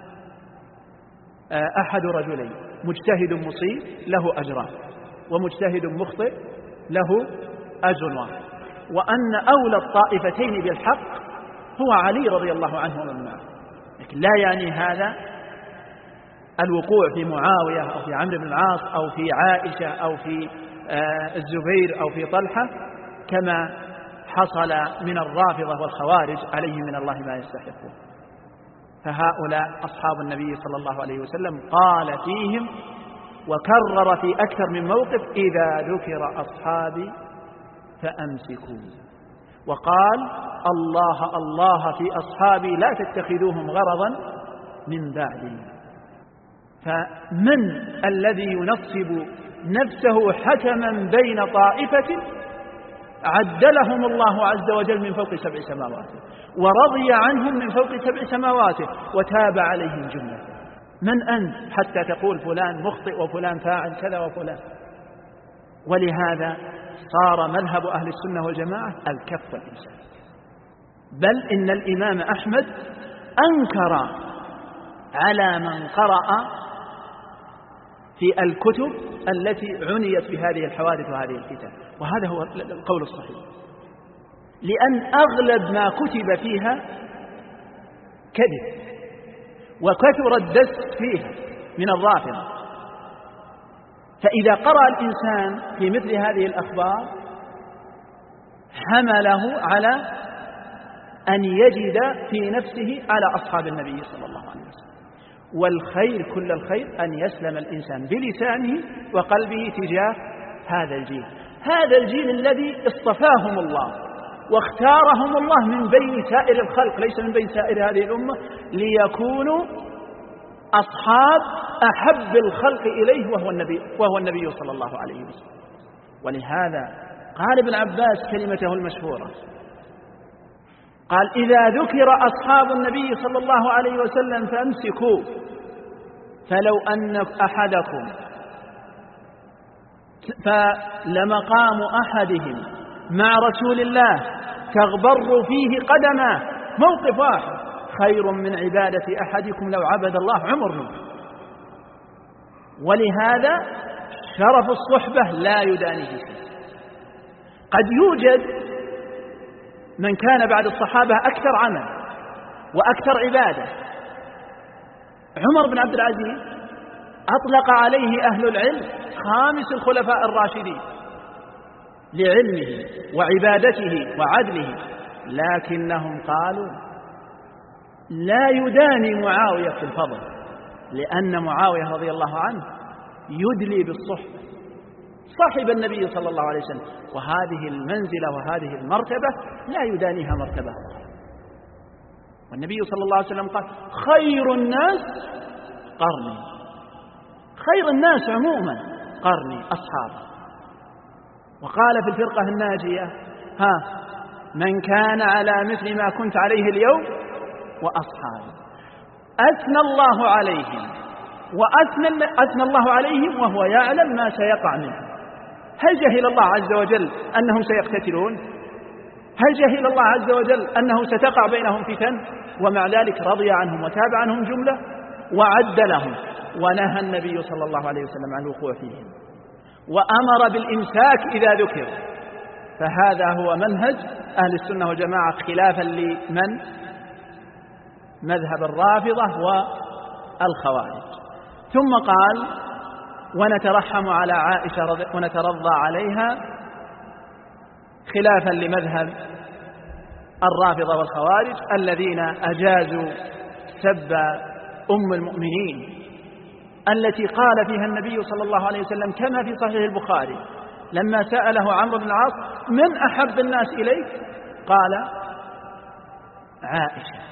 أحد رجلين، مجتهد مصيب له أجران، ومجتهد مخطئ له أجر واحد، وأن أولى الطائفتين بالحق هو علي رضي الله عنه ومن معه. لكن لا يعني هذا الوقوع في معاوية أو في عمرو بن العاص أو في عائشة أو في الزبير أو في طلحة كما حصل من الرافضة والخوارج عليهم من الله ما يستحقون. فهؤلاء أصحاب النبي صلى الله عليه وسلم قال فيهم وكرر في أكثر من موقف: إذا ذكر أصحابي فأمسكوا، وقال: الله الله في أصحابي لا تتخذوهم غرضا من بعدي. فمن الذي ينصب نفسه حكما بين طائفة عدلهم الله عز وجل من فوق 7 سماوات ورضي عنهم من فوق 7 سماوات وتاب عليهم جملة؟ من أنت حتى تقول فلان مخطئ وفلان فاعل كذا وفلان؟ ولهذا صار مذهب أهل السنة والجماعة الكف والإمساك. بل إن الإمام أحمد أنكر على من قرأ في الكتب التي عنيت بهذه الحوادث وهذه الفتن، وهذا هو القول الصحيح، لأن أغلب ما كتب فيها كذب، وكثر الدس فيها من الرافضة. فإذا قرأ الإنسان في مثل هذه الأخبار حمله على أن يجد في نفسه على أصحاب النبي صلى الله عليه وسلم. والخير كل الخير أن يسلم الإنسان بلسانه وقلبه تجاه هذا الجيل، هذا الجيل الذي اصطفاهم الله واختارهم الله من بين سائر الخلق، ليس من بين سائر هذه الأمة، ليكونوا أصحاب أحب الخلق إليه وهو النبي صلى الله عليه وسلم. ولهذا قال ابن عباس كلمته المشهورة، قال: إذا ذكر أصحاب النبي صلى الله عليه وسلم فأمسكوا، فلو أن أحدكم فلمقام أحدهم مع رسول الله تغبر فيه قدمه موقف واحد خير من عبادة أحدكم لو عبد الله عمر نوح. ولهذا شرف الصحبة لا يدانيه شيء. قد يوجد من كان بعد الصحابة أكثر عمل وأكثر عبادة. عمر بن عبد العزيز أطلق عليه أهل العلم 5 الخلفاء الراشدين لعلمه وعبادته وعدله، لكنهم قالوا لا يداني معاوية في الفضل، لأن معاوية رضي الله عنه يدلي بالصحبة، صاحب النبي صلى الله عليه وسلم، وهذه المنزلة وهذه المرتبة لا يدانيها مرتبة أخرى. والنبي صلى الله عليه وسلم قال: خير الناس قرني، خير الناس عموما قرني أصحابه. وقال في الفرقة الناجية: من كان على مثل ما كنت عليه اليوم وأصحابي. أثنى الله عليهم وأثنى الله عليهم وهو يعلم ما سيقع منهم. هل جهل الله عز وجل أنهم سيقتتلون؟ هل جهل الله عز وجل أنه ستقع بينهم فتن؟ ومع ذلك رضي عنهم وتاب عنهم جملة وعد لهم، ونهى النبي صلى الله عليه وسلم عن الوقوع فيهم، وأمر بالإمساك إذا ذكر. فهذا هو منهج أهل السنة والجماعة، خلافا لمن مذهب الرافضة والخوارج. ثم قال: ونترحم على عائشة ونترضى عليها، خلافا لمذهب الرافضة والخوارج الذين أجازوا سب أم المؤمنين التي قال فيها النبي صلى الله عليه وسلم كما في صحيح البخاري لما سأله عمرو بن العاص: من أحب الناس إليك؟ قال: عائشة.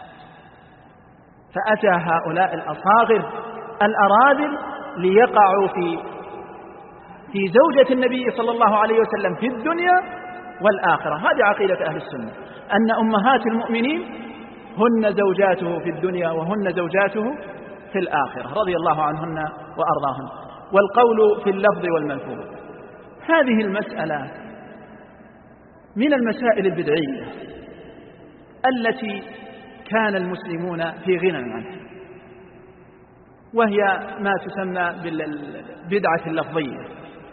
فأتى هؤلاء الأصاغر الأراذل ليقعوا في في زوجة النبي صلى الله عليه وسلم في الدنيا والآخرة. هذه عقيدة أهل السنة، أن أمهات المؤمنين هن زوجاته في الدنيا وهن زوجاته في الآخرة رضي الله عنهن وأرضاهن. والقول في اللفظ والملفوظ، هذه المسألة من المسائل البدعية التي كان المسلمون في غنى عنها، وهي ما تسمى بالبدعة اللفظية،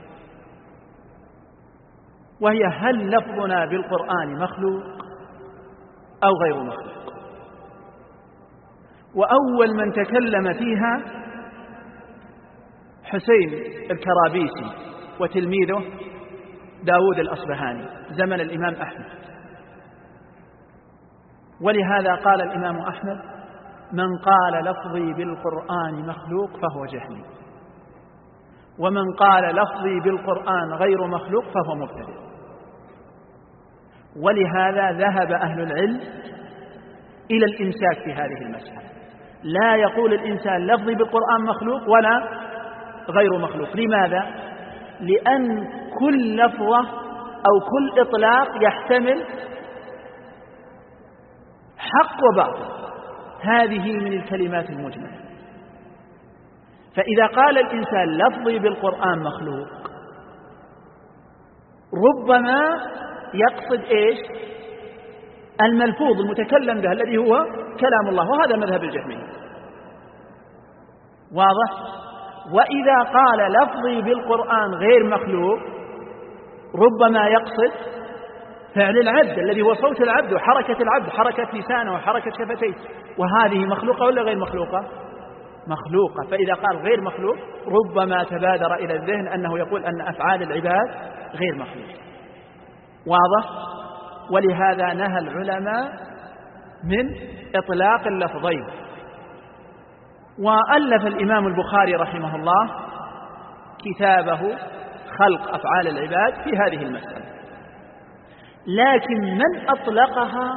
وهي هل لفظنا بالقرآن مخلوق أو غير مخلوق. وأول من تكلم فيها حسين الكرابيسي وتلميذه داود الأصبهاني زمن الإمام أحمد. ولهذا قال الإمام أحمد: من قال لفظي بالقرآن مخلوق فهو جهمي، ومن قال لفظي بالقرآن غير مخلوق فهو مبتدع. ولهذا ذهب أهل العلم إلى الإمساك في هذه المسألة، لا يقول الإنسان لفظي بالقرآن مخلوق ولا غير مخلوق. لماذا؟ لأن كل لفظة أو كل إطلاق يحتمل حق وباطل، هذه من الكلمات المجملة. فإذا قال الإنسان لفظي بالقرآن مخلوق، ربما يقصد إيش؟ الملفوظ المتكلم به الذي هو كلام الله، وهذا مذهب الجهمية. واضح؟ وإذا قال لفظي بالقرآن غير مخلوق، ربما يقصد فعل العبد الذي هو صوت العبد وحركة العبد، حركة لسانه وحركة شفتيه، وهذه مخلوقة ولا غير مخلوقة؟ مخلوقة. فإذا قال غير مخلوق ربما تبادر إلى الذهن أنه يقول أن أفعال العباد غير مخلوقة. واضح؟ ولهذا نهى العلماء من إطلاق اللفظين. وألف الإمام البخاري رحمه الله كتابه خلق أفعال العباد في هذه المسألة. لكن من أطلقها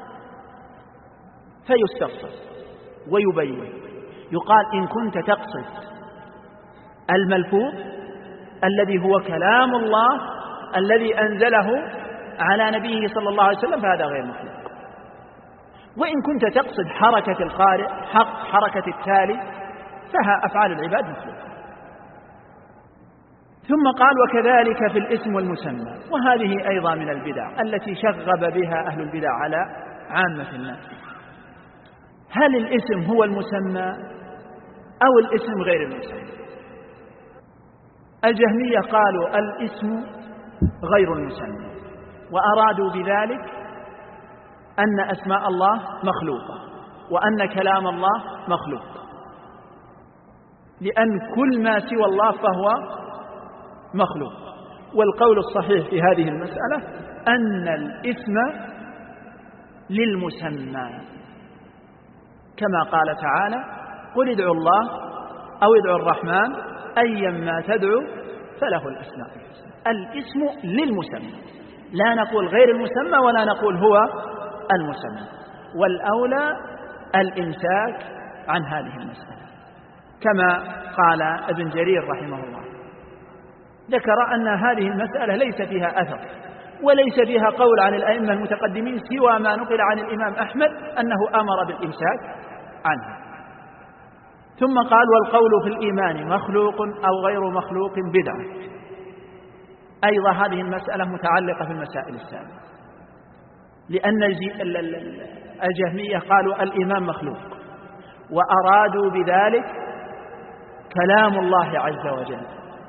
فيستفصل ويبين، يقال إن كنت تقصد الملفوظ الذي هو كلام الله الذي أنزله على نبيه صلى الله عليه وسلم فهذا غير مخلوق. وإن كنت تقصد حركة القارئ حركة التالي فها أفعال العباد مخلوقة. ثم قال: وكذلك في الاسم والمسمى. وهذه أيضا من البدع التي شغب بها أهل البدع على عامة الناس. هل الاسم هو المسمى أو الاسم غير المسمى؟ الجهمية قالوا الاسم غير المسمى، وأرادوا بذلك أن أسماء الله مخلوقة وأن كلام الله مخلوق، لأن كل ما سوى الله فهو مخلوق. والقول الصحيح في هذه المسألة أن الاسم للمسمى، كما قال تعالى: قل ادعوا الله أو ادعوا الرحمن أيما تدعو فله الأسماء الحسنى. الاسم للمسمى، لا نقول غير المسمى ولا نقول هو المسمى. والأولى الإمساك عن هذه المسألة، كما قال ابن جرير رحمه الله، ذكر أن هذه المسألة ليس فيها أثر وليس فيها قول عن الأئمة المتقدمين سوى ما نقل عن الإمام أحمد أنه أمر بالإمساك عنها. ثم قال: والقول في الإيمان مخلوق أو غير مخلوق بدعة. أيضا هذه المسألة متعلقة في المسائل السابقة، لأن الجهمية قالوا الإيمان مخلوق، وأرادوا بذلك كلام الله عز وجل،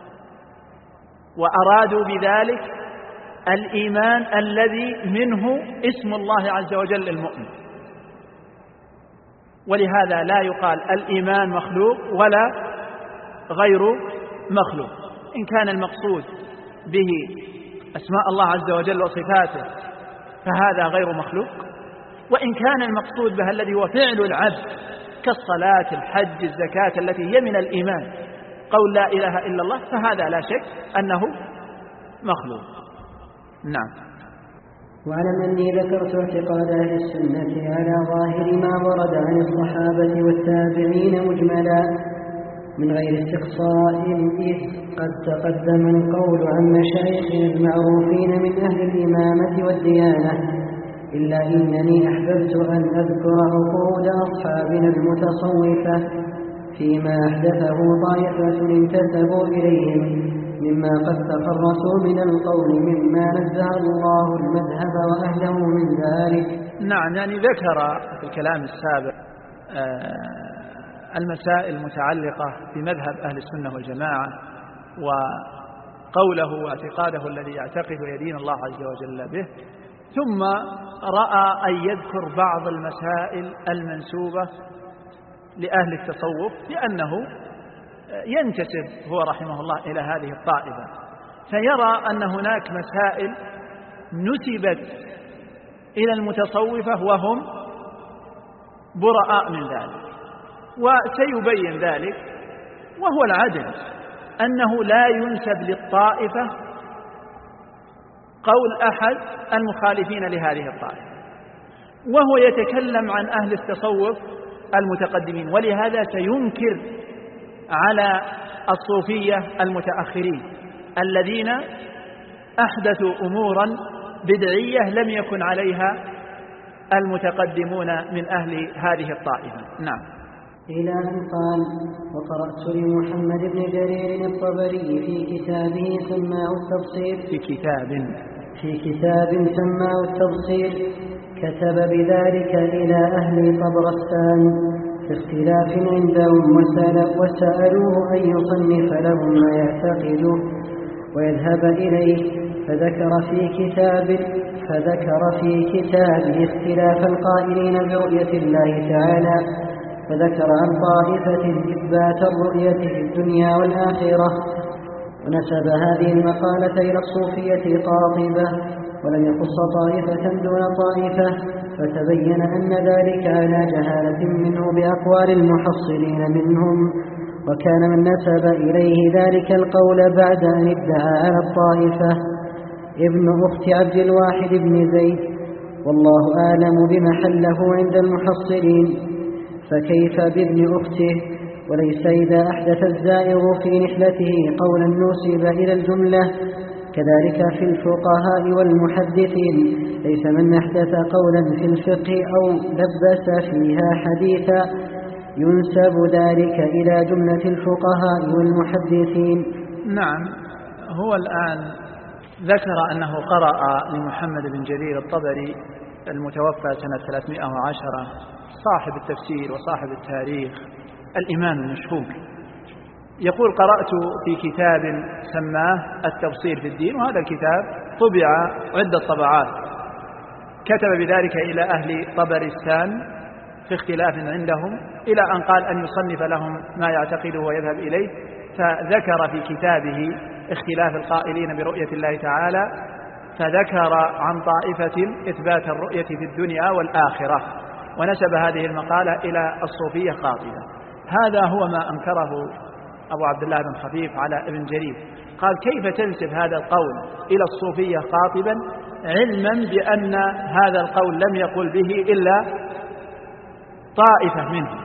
وأرادوا بذلك الإيمان الذي منه اسم الله عز وجل المؤمن. ولهذا لا يقال الإيمان مخلوق ولا غير مخلوق. إن كان المقصود به أسماء الله عز وجل وصفاته فهذا غير مخلوق، وإن كان المقصود به الذي هو فعل العبد كالصلاة الحج الزكاة التي هي من الإيمان قول لا إله إلا الله فهذا لا شك أنه مخلوق. نعم. واعلم أني ذكرت اعتقاد أهل السنة على ظاهر ما ورد عن الصحابة والتابعين مجملا، من غير استقصاء، إذ قد تقدم القول عن مشايخنا المعروفين من أهل الإمامة والديانة، إلا إنني أحببت أن أذكر عقود أصحابنا المتصوفة فيما أحدثه طائفة انتسبوا إليهم مما قد تخرصوا من القول مما نزه الله المذهب وأهله من ذلك. نعم، يعني ذكر في الكلام السابق المسائل المتعلقة بمذهب أهل السنة والجماعة وقوله واعتقاده الذي يعتقد ويدين الله عز وجل به، ثم رأى أن يذكر بعض المسائل المنسوبة لأهل التصوف لأنه ينتسب هو رحمه الله إلى هذه الطائفة، فيرى أن هناك مسائل نسبت إلى المتصوفة وهم براء من ذلك، وسيبين ذلك. وهو العدل أنه لا ينسب للطائفة قول أحد المخالفين لهذه الطائفة، وهو يتكلم عن أهل التصوف المتقدمين، ولهذا سينكر على الصوفية المتأخرين الذين أحدثوا أمورا بدعية لم يكن عليها المتقدمون من أهل هذه الطائفة. نعم. إلى أن قال: وقرأت لمحمد بن جرير الطبري في كتابه سماه التبصير في كتاب سماه التبصير كتب بذلك إلى أهل طبرستان في اختلاف عندهم، وسألوه أن يصنف لهم ما يعتقد ويذهب إليه، فذكر في كتابه اختلاف القائلين برؤية الله تعالى، فذكر عن طائفة إثبات الرؤية في الدنيا والآخرة، ونسب هذه المقالة إلى الصوفية قاطبة، ولم يخص طائفة دون طائفة، فتبين أن ذلك على جهالة منه بأقوال المحصلين منهم، وكان من نسب إليه ذلك القول بعد أن ادعى على الطائفة ابن أخت عبد الواحد بن زيد، والله أعلم بمحله عند المحصلين، فكيف بابن أخته؟ وليس إذا أحدث الزائغ في نحلته قولا نسب إلى الجملة، كذلك في الفقهاء والمحدثين، ليس من أحدث قولا في الفقه أو لبس فيها حديثا ينسب ذلك إلى جملة الفقهاء والمحدثين. نعم. هو الآن ذكر أنه قرأ لمحمد بن جرير الطبري المتوفى سنة 310 صاحب التفسير وصاحب التاريخ الإمام المشهور، يقول: قرأت في كتاب سماه التبصير في الدين، وهذا الكتاب طبع عدة طبعات، كتب بذلك إلى أهل طبرستان في اختلاف عندهم، إلى أن قال أن يصنف لهم ما يعتقده ويذهب إليه، فذكر في كتابه اختلاف القائلين برؤية الله تعالى، فذكر عن طائفة إثبات الرؤية في الدنيا والآخرة، ونسب هذه المقالة إلى الصوفية قاطبة. هذا هو ما أنكره أبو عبد الله بن خفيف على ابن جرير، قال: كيف تنسب هذا القول إلى الصوفية قاطبا علما بأن هذا القول لم يقل به إلا طائفة منهم؟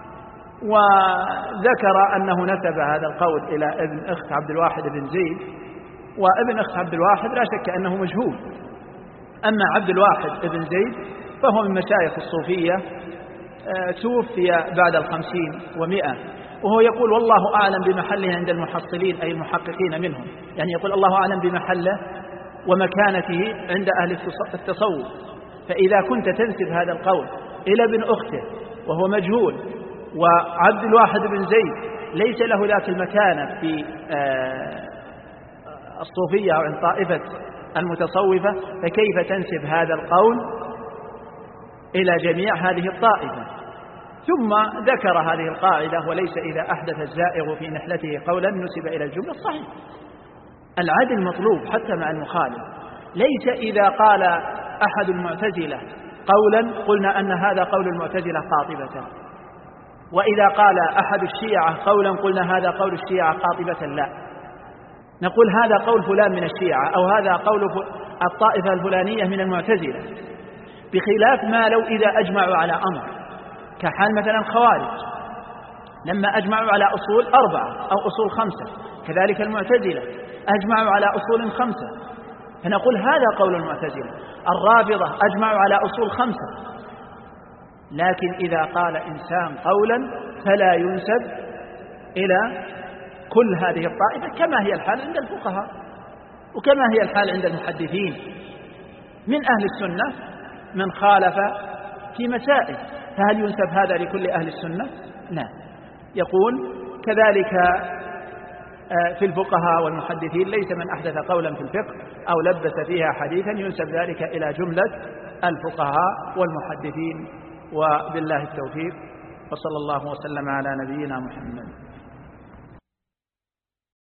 وذكر أنه نسب هذا القول إلى ابن أخت عبد الواحد بن زيد، وابن أخت عبد الواحد لا شك أنه مجهول، أما عبد الواحد بن زيد فهو من مشايخ الصوفية، توفي بعد 50 و100، وهو يقول: والله أعلم بمحله عند المحصلين أي المحققين منهم، يعني يقول الله أعلم بمحله ومكانته عند أهل التصوف. فإذا كنت تنسب هذا القول إلى ابن أخته وهو مجهول، وعبد الواحد بن زيد ليس له ذاك المكانة في الصوفية أو عند طائفة المتصوفة، فكيف تنسب هذا القول إلى جميع هذه الطائفة؟ ثم ذكر هذه القاعدة: وليس إذا أحدث الزائغ في نحلته قولا نسب إلى الجملة. الصحيح، العدل مطلوب حتى مع المخالف، ليس إذا قال أحد المعتزلة قولا قلنا أن هذا قول المعتزلة قاطبة، وإذا قال أحد الشيعة قولا قلنا هذا قول الشيعة قاطبة، لا، نقول هذا قول فلان من الشيعة أو هذا قول الطائفة الفلانية من المعتزلة، بخلاف ما لو إذا أجمعوا على أمر، كحال مثلا خوارج. لما أجمعوا على أصول 4 أو أصول 5. كذلك المعتزلة أجمعوا على أصول 5، فنقول هذا قول المعتزلة. الرافضة أجمعوا على أصول 5. لكن إذا قال إنسان قولا فلا ينسب إلى كل هذه الطائفة، كما هي الحال عند الفقهاء وكما هي الحال عند المحدثين. من أهل السنة من خالف في مسائل، فهل ينسب هذا لكل أهل السنة؟ لا. يقول كذلك في الفقهاء والمحدثين ليس من أحدث قولا في الفقه أو لبس فيها حديثا ينسب ذلك إلى جملة الفقهاء والمحدثين. وبالله التوفيق، وصلى الله وسلم على نبينا محمد.